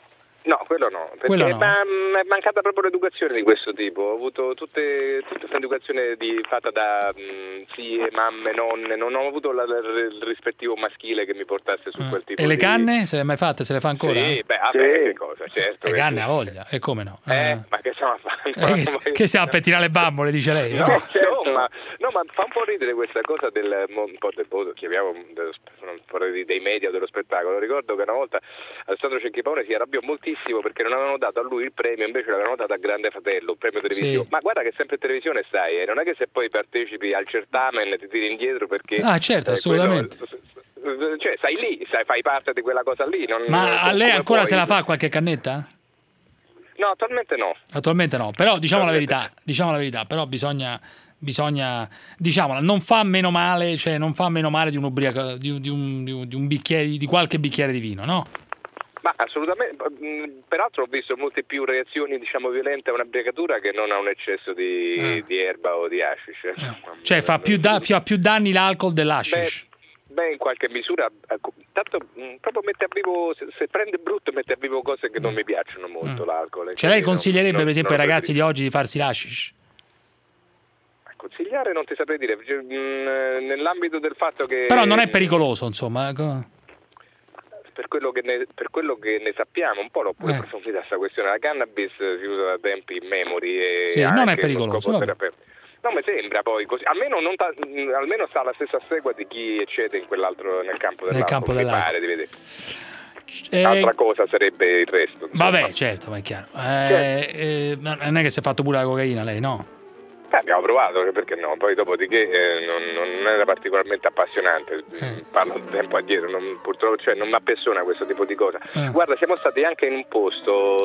No, quello no, perché quello no. è mancata proprio l'educazione di questo tipo. Ho avuto tutte un'educazione fatta da zie, mamme, nonne, non ho avuto il rispettivo maschile che mi portasse su quel tipo di... E le canne? di... Se le hai mai fatte? Se le fa ancora? Sì, che cosa, certo. Le canne a voglia, e come no? Ma che stiamo a fare? Che stiamo a pettinare le bambole, dice lei, no? Ma fa un po' ridere questa cosa un po' del voto, chiamiamo un po' dei media, dello spettacolo. Ricordo che una volta Alessandro Cecchipone si arrabbiò moltissimo perché non avevano dato a lui il premio, invece l'avevano dato a Grande Fratello, un premio televisivo. Sì. Ma guarda che sempre in televisione stai, non è che se poi partecipi al certamen ti tiri indietro perché... Ah, certo, assolutamente. Cioè, stai lì, fai parte di quella cosa lì. Ma a lei ancora se la fa qualche cannetta? No, attualmente no. Attualmente no, però diciamo la verità, però bisogna diciamola, non fa meno male, cioè non fa meno male di un ubriaco, di un bicchiere, di qualche bicchiere di vino, no? Ma assolutamente, peraltro ho visto molte più reazioni, diciamo, violente a un'ubriacatura che non a un eccesso di erba o di hashish. Cioè fa più danni l'alcol dell'hashish. Beh, in qualche misura, tanto proprio mette a vivo, se prende brutto mette a vivo cose che non mi piacciono molto, l'alcol. Cioè lei consiglierebbe per esempio ai ragazzi di oggi di farsi l'hashish? Consigliare non ti saprei dire, nell'ambito del fatto che... Però non è pericoloso, insomma. Per quello che ne sappiamo, un po' l'ho pure approfondita questa questione. La cannabis si usa da tempi immemori e sì, non è pericoloso. No, mi sembra poi così, almeno sta alla stessa stregua di chi eccede nel campo dell'alcol, mi pare di vedere. Altra cosa sarebbe il resto. Vabbè, certo, ma è chiaro. Non è che si è fatto pure la cocaina lei, no? Abbiamo provato, perché no? Poi dopodiché non era particolarmente appassionante, parlo un tempo addietro, purtroppo non mi appassiona questo tipo di cosa. Guarda, siamo stati anche in un posto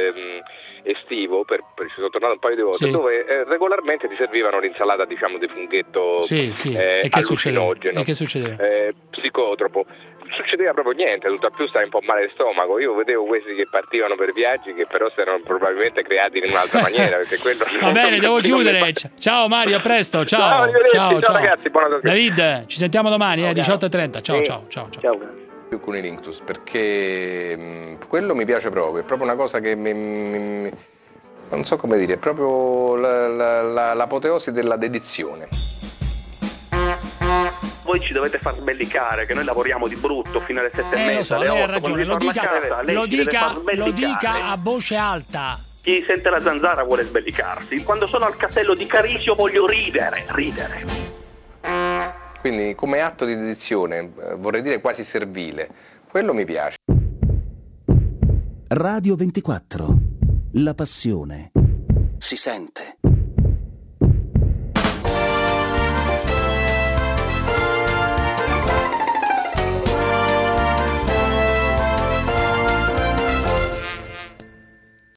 estivo, ci sono tornato un paio di volte, dove regolarmente ti servivano l'insalata, diciamo, di funghetto allucinogeno, e che succedeva? Psicotropo. Non succedeva proprio niente, tutto al più stai un po' male di stomaco. Io vedevo questi che partivano per viaggi che però si erano probabilmente creati in un'altra maniera, perché quello va bene, devo chiudere. Ciao Mario, a presto, ciao ragazzi, buona David, ci sentiamo domani 18:30. Ciao. Più con i Linctus, perché quello mi piace proprio, è proprio una cosa che non so come dire, è proprio l'apoteosi della dedizione. Voi ci dovete far sbellicare, che noi lavoriamo di brutto fino alle 7:30, so, alle 8. Lei ha ragione, lo dica a voce alta. Chi sente la zanzara vuole sbellicarsi. Quando sono al castello di Carisio voglio ridere. Quindi come atto di dedizione, vorrei dire quasi servile, quello mi piace. Radio 24, la passione si sente.